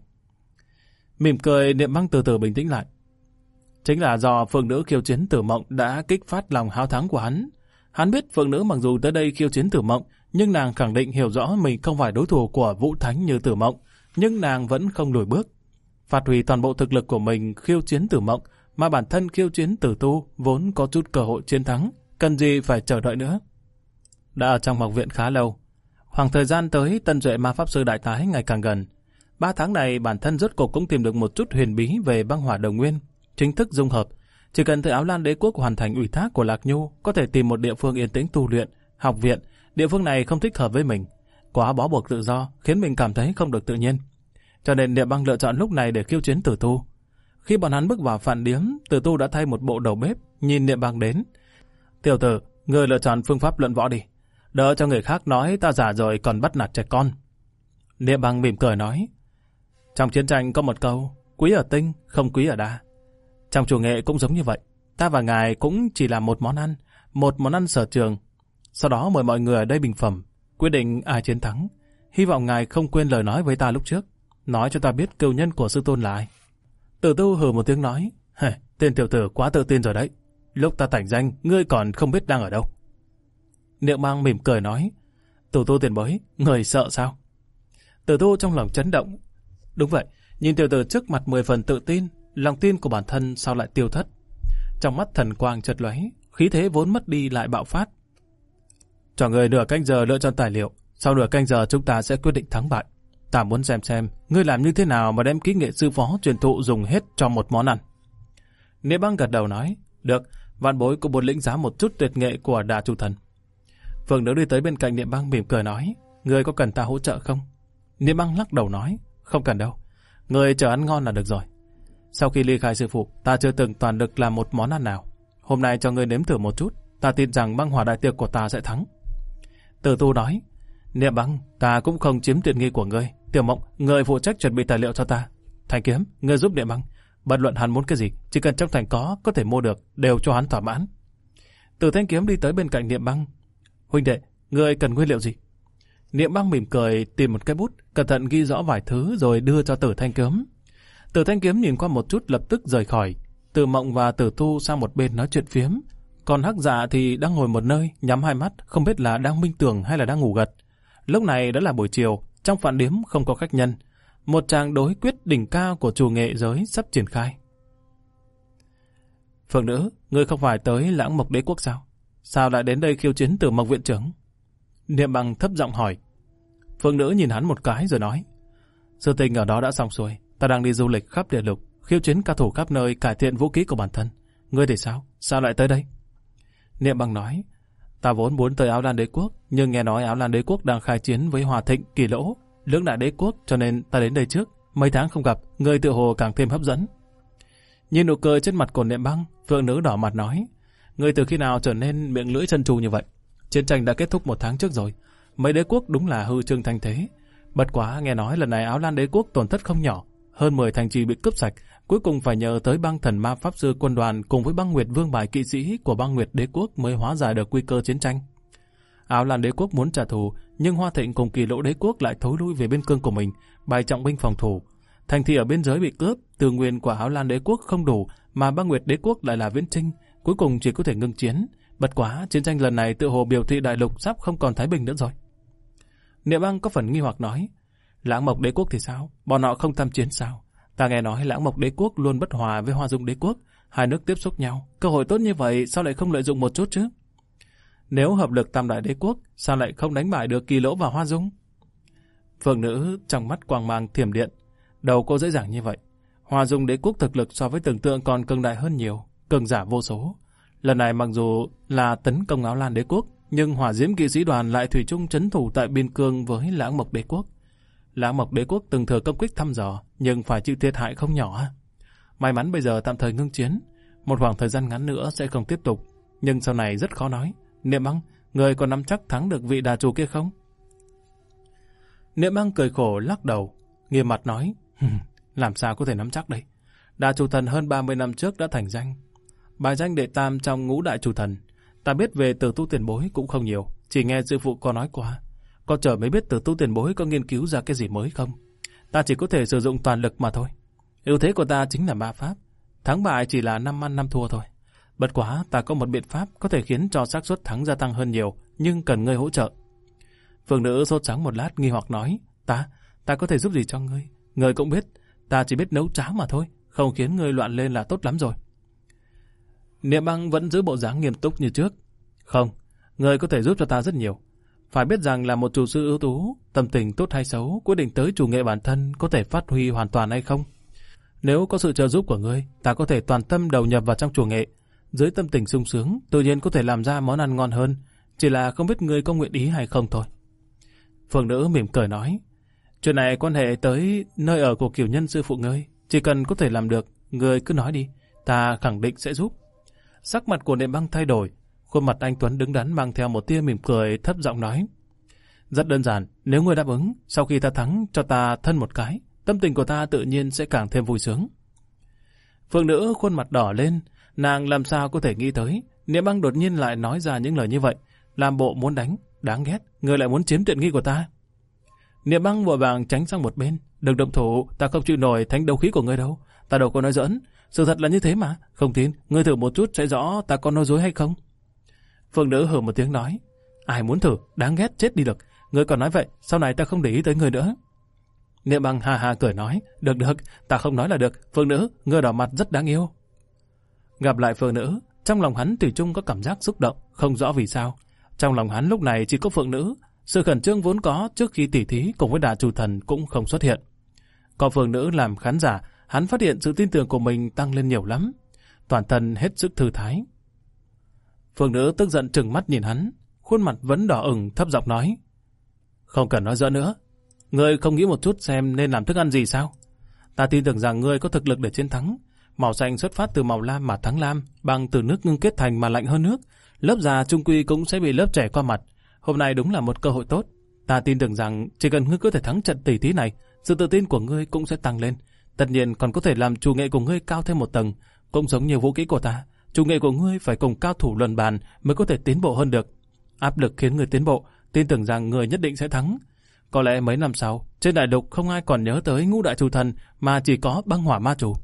Mỉm cười, Niệm Băng từ từ bình tĩnh lại. Chính là do Phượng Nữ khiêu chiến Tử Mộng đã kích phát lòng háo thắng của hắn. Hắn biết Phượng Nữ mặc dù tới đây khiêu chiến Tử Mộng, nhưng nàng khẳng định hiểu rõ mình không phải đối thủ của Vũ Thánh như Tử Mộng, nhưng nàng vẫn không lùi bước. Phát huy toàn bộ thực lực của mình khiêu chiến Tử Mộng, mà bản thân khiêu chiến Tử Tu vốn có chút cơ hội chiến thắng, cần gì phải chờ đợi nữa. Đã ở trong học viện khá lâu, khoảng thời gian tới tân duệ ma pháp sư đại tái ngày càng gần. 3 tháng này bản thân rốt cuộc cũng tìm được một chút huyền bí về băng hỏa đồng nguyên, chính thức dung hợp. Chỉ cần từ Áo Lan Đế Quốc hoàn thành ủy thác của Lạc Nhu, có thể tìm một địa phương yên tĩnh tu luyện. Học viện, địa phương này không thích hợp với mình, quá bó buộc tự do, khiến mình cảm thấy không được tự nhiên. Cho nên Niệm Băng lựa chọn lúc này để khiêu chiến Tử Tu. Khi bọn hắn bước vào Phản Điếm, Tử Tu đã thay một bộ đầu bếp, nhìn Niệm Băng đến. Tiểu tử, ngươi lựa chọn phương pháp luận võ đi, đỡ cho người khác nói ta già rồi còn bắt nạt trẻ con. Niệm Băng mỉm cười nói, trong chiến tranh có một câu, quý ở tinh, không quý ở đa. Trong chủ nghệ cũng giống như vậy, ta và ngài cũng chỉ là một món ăn sở trường. Sau đó mời mọi người ở đây bình phẩm, quyết định ai chiến thắng. Hy vọng ngài không quên lời nói với ta lúc trước, nói cho ta biết cựu nhân của sư tôn là ai. Tử Tu hừ một tiếng nói, tên tiểu tử quá tự tin rồi đấy. Lúc ta tảnh danh, ngươi còn không biết đang ở đâu. Niệm Băng mỉm cười nói, Tử Tu tiền bối, người sợ sao? Tử Tu trong lòng chấn động. Đúng vậy, nhìn tiểu tử trước mặt 10 phần tự tin, lòng tin của bản thân sao lại tiêu thất. Trong mắt thần quang chợt lóe, khí thế vốn mất đi lại bạo phát. Cho người nửa canh giờ lựa chọn tài liệu, sau nửa canh giờ chúng ta sẽ quyết định thắng bại. Ta muốn xem ngươi làm như thế nào mà đem kỹ nghệ sư phó truyền thụ dùng hết cho một món ăn. Niệm Băng gật đầu nói, được, vạn bối cũng muốn lĩnh giá một chút tuyệt nghệ của Đà chủ thần. Phượng Nữ đi tới bên cạnh Niệm Băng mỉm cười nói, ngươi có cần ta hỗ trợ không? Niệm Băng lắc đầu nói, không cần đâu, ngươi chờ ăn ngon là được rồi. Sau khi ly khai sư phụ, ta chưa từng toàn lực làm một món ăn nào. Hôm nay cho ngươi nếm thử một chút, ta tin rằng băng hỏa đại tiệc của ta sẽ thắng. Tử Tu nói, Niệm Băng, ta cũng không chiếm tiện nghi của ngươi. Tiểu Mộng, ngươi phụ trách chuẩn bị tài liệu cho ta. Thanh Kiếm, ngươi giúp Niệm Băng. Bất luận hắn muốn cái gì, chỉ cần trong thành có thể mua được, đều cho hắn thỏa mãn. Tử Thanh Kiếm đi tới bên cạnh Niệm Băng. Huynh đệ, ngươi cần nguyên liệu gì? Niệm Băng mỉm cười tìm một cái bút, cẩn thận ghi rõ vài thứ rồi đưa cho Tử Thanh Kiếm. Tử Thanh Kiếm nhìn qua một chút lập tức rời khỏi. Tử Mộng và Tử Tu sang một bên nói chuyện phiếm, còn Hắc Dạ thì đang ngồi một nơi nhắm hai mắt, không biết là đang minh tưởng hay là đang ngủ gật. Lúc này đã là buổi chiều, trong Phản Điếm không có khách nhân. Một tràng đối quyết đỉnh cao của chủ nghệ giới sắp triển khai. Phượng Nữ, ngươi không phải tới Lãng Mộc Đế Quốc sao? Sao lại đến đây khiêu chiến Tử Mộc viện trưởng? Niệm Băng thấp giọng hỏi. Phượng Nữ nhìn hắn một cái rồi nói, sự tình ở đó đã xong xuôi, ta đang đi du lịch khắp địa lục, khiêu chiến cao thủ khắp nơi, cải thiện vũ khí của bản thân. Ngươi thì sao? Sao lại tới đây? Niệm Băng nói, ta vốn muốn tới Áo Lan Đế Quốc, nhưng nghe nói Áo Lan Đế Quốc đang khai chiến với Hòa Thịnh, Kỳ Lỗ, lưỡng đại đế quốc, cho nên ta đến đây trước. Mấy tháng không gặp, ngươi tựa hồ càng thêm hấp dẫn. Nhìn nụ cười trên mặt của Niệm Băng, Phượng Nữ đỏ mặt nói, ngươi từ khi nào trở nên miệng lưỡi chân trù như vậy? Chiến tranh đã kết thúc 1 tháng trước rồi, mấy đế quốc đúng là hư trương thanh thế. Bất quá nghe nói lần này Áo Lan đế quốc tổn thất không nhỏ, hơn 10 thành trì bị cướp sạch, cuối cùng phải nhờ tới băng thần ma pháp sư quân đoàn cùng với băng Nguyệt Vương bài kỵ sĩ của băng Nguyệt đế quốc mới hóa giải được nguy cơ chiến tranh. Áo Lan đế quốc muốn trả thù, nhưng Hoa Thịnh cùng Kỳ Lỗ đế quốc lại thối lui về biên cương của mình, bày trọng binh phòng thủ. Thành thị ở biên giới bị cướp, tư nguyên của Áo Lan đế quốc không đủ, mà băng Nguyệt đế quốc lại là viễn chinh, cuối cùng chỉ có thể ngưng chiến. Bất quá, chiến tranh lần này tự hồ biểu thị đại lục sắp không còn thái bình nữa rồi. Niệm Băng có phần nghi hoặc nói, Lãng Mộc đế quốc thì sao? Bọn họ không tham chiến sao? Ta nghe nói Lãng Mộc đế quốc luôn bất hòa với Hoa Dung đế quốc, hai nước tiếp xúc nhau, cơ hội tốt như vậy sao lại không lợi dụng một chút chứ? Nếu hợp lực tam đại đế quốc, sao lại không đánh bại được Kỳ Lỗ và Hoa Dung? Phượng nữ trong mắt quang mang thiểm điện, đầu cô dễ dàng như vậy. Hoa Dung đế quốc thực lực so với tưởng tượng còn cường đại hơn nhiều, cường giả vô số. Lần này mặc dù là tấn công Áo Lan đế quốc, nhưng Hỏa Diễm kỵ sĩ đoàn lại thủy chung trấn thủ tại biên cương với Lãng Mộc đế quốc. Lãng Mộc đế quốc từng thừa công kích thăm dò, nhưng phải chịu thiệt hại không nhỏ. May mắn bây giờ tạm thời ngưng chiến, một khoảng thời gian ngắn nữa sẽ không tiếp tục, nhưng sau này rất khó nói. Niệm Băng, người còn nắm chắc thắng được vị đà chủ kia không? Niệm Băng cười khổ lắc đầu, nghiêm mặt nói, làm sao có thể nắm chắc đây? Đà chủ thần hơn 30 năm trước đã thành danh, bài danh đệ tam trong ngũ đại chủ thần. Ta biết về Tử Tu tiền bối cũng không nhiều, chỉ nghe sư phụ có nói qua. Có chờ mới biết Tử Tu tiền bối có nghiên cứu ra cái gì mới không. Ta chỉ có thể sử dụng toàn lực mà thôi. Ưu thế của ta chính là ma pháp, thắng bại chỉ là 5 ăn 5 thua thôi. Bất quá ta có một biện pháp có thể khiến cho xác suất thắng gia tăng hơn nhiều, nhưng cần ngươi hỗ trợ. Phượng nữ sốt sáng một lát nghi hoặc nói, ta có thể giúp gì cho ngươi? Ngươi cũng biết, ta chỉ biết nấu cháo mà thôi, không khiến ngươi loạn lên là tốt lắm rồi. Niệm Băng vẫn giữ bộ dáng nghiêm túc như trước. Không, ngươi có thể giúp cho ta rất nhiều. Phải biết rằng là một chủ sư ưu tú, tâm tình tốt hay xấu, quyết định tới chủ nghệ bản thân có thể phát huy hoàn toàn hay không. Nếu có sự trợ giúp của ngươi, ta có thể toàn tâm đầu nhập vào trong chủ nghệ. Dưới tâm tình sung sướng, tự nhiên có thể làm ra món ăn ngon hơn, chỉ là không biết ngươi có nguyện ý hay không thôi. Phượng nữ mỉm cười nói, chuyện này quan hệ tới nơi ở của cửu nhân sư phụ ngươi, chỉ cần có thể làm được, ngươi cứ nói đi, ta khẳng định sẽ giúp. Sắc mặt của Niệm Băng thay đổi, khuôn mặt anh tuấn đứng đắn mang theo một tia mỉm cười, thấp giọng nói, rất đơn giản, nếu ngươi đáp ứng, sau khi ta thắng cho ta thân một cái, tâm tình của ta tự nhiên sẽ càng thêm vui sướng. Phượng nữ khuôn mặt đỏ lên, nàng làm sao có thể nghĩ tới, Niệm Băng đột nhiên lại nói ra những lời như vậy, làm bộ muốn đánh, đáng ghét, ngươi lại muốn chiếm tiện nghi của ta. Niệm Băng vội vàng tránh sang một bên, đừng động thủ, ta không chịu nổi thánh đấu khí của ngươi đâu, ta đâu có nói giỡn, sự thật là như thế mà, không tin, ngươi thử một chút sẽ rõ ta có nói dối hay không. Phượng nữ hừ một tiếng nói, ai muốn thử, đáng ghét chết đi được, ngươi còn nói vậy, sau này ta không để ý tới ngươi nữa. Niệm Băng ha ha cười nói, được, ta không nói là được, Phượng nữ, ngươi đỏ mặt rất đáng yêu. Gặp lại Phượng nữ, trong lòng hắn thủy chung có cảm giác xúc động, không rõ vì sao. Trong lòng hắn lúc này chỉ có Phượng nữ, sự khẩn trương vốn có trước khi tỉ thí cùng với đà chủ thần cũng không xuất hiện. Có Phượng nữ làm khán giả, hắn phát hiện sự tin tưởng của mình tăng lên nhiều lắm, toàn thân hết sức thư thái. Phượng nữ tức giận trừng mắt nhìn hắn, khuôn mặt vẫn đỏ ửng, thấp giọng nói, không cần nói giỡn nữa, ngươi không nghĩ một chút xem nên làm thức ăn gì sao? Ta tin tưởng rằng ngươi có thực lực để chiến thắng. Màu xanh xuất phát từ màu lam mà thắng lam, bằng từ nước ngưng kết thành mà lạnh hơn nước. Lớp già trung quy cũng sẽ bị lớp trẻ qua mặt. Hôm nay đúng là một cơ hội tốt. Ta tin tưởng rằng chỉ cần ngươi có thể thắng trận tỷ thí này, sự tự tin của ngươi cũng sẽ tăng lên. Tất nhiên còn có thể làm chủ nghệ của ngươi cao thêm một tầng, cũng giống như vũ kỹ của ta. Chủ nghệ của ngươi phải cùng cao thủ luận bàn mới có thể tiến bộ hơn được. Áp lực khiến ngươi tiến bộ, tin tưởng rằng ngươi nhất định sẽ thắng. Có lẽ mấy năm sau, trên đại lục không ai còn nhớ tới ngũ đại chủ thần mà chỉ có băng hỏa ma chủ.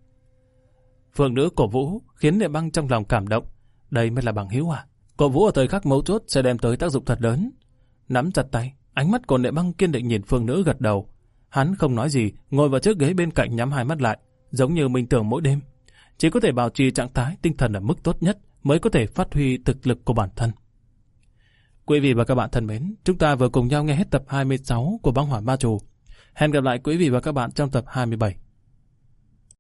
Phượng nữ cổ vũ khiến Niệm Băng trong lòng cảm động. Đây mới là bằng hữu à? Cổ vũ ở thời khắc mấu chốt sẽ đem tới tác dụng thật lớn. Nắm chặt tay, ánh mắt của Niệm Băng kiên định nhìn Phượng nữ gật đầu. Hắn không nói gì, ngồi vào chiếc ghế bên cạnh nhắm hai mắt lại, giống như mình tưởng mỗi đêm. Chỉ có thể bảo trì trạng thái tinh thần ở mức tốt nhất mới có thể phát huy thực lực của bản thân. Quý vị và các bạn thân mến, chúng ta vừa cùng nhau nghe hết tập 26 của Băng Hỏa Ma Chủ. Hẹn gặp lại quý vị và các bạn trong tập 27.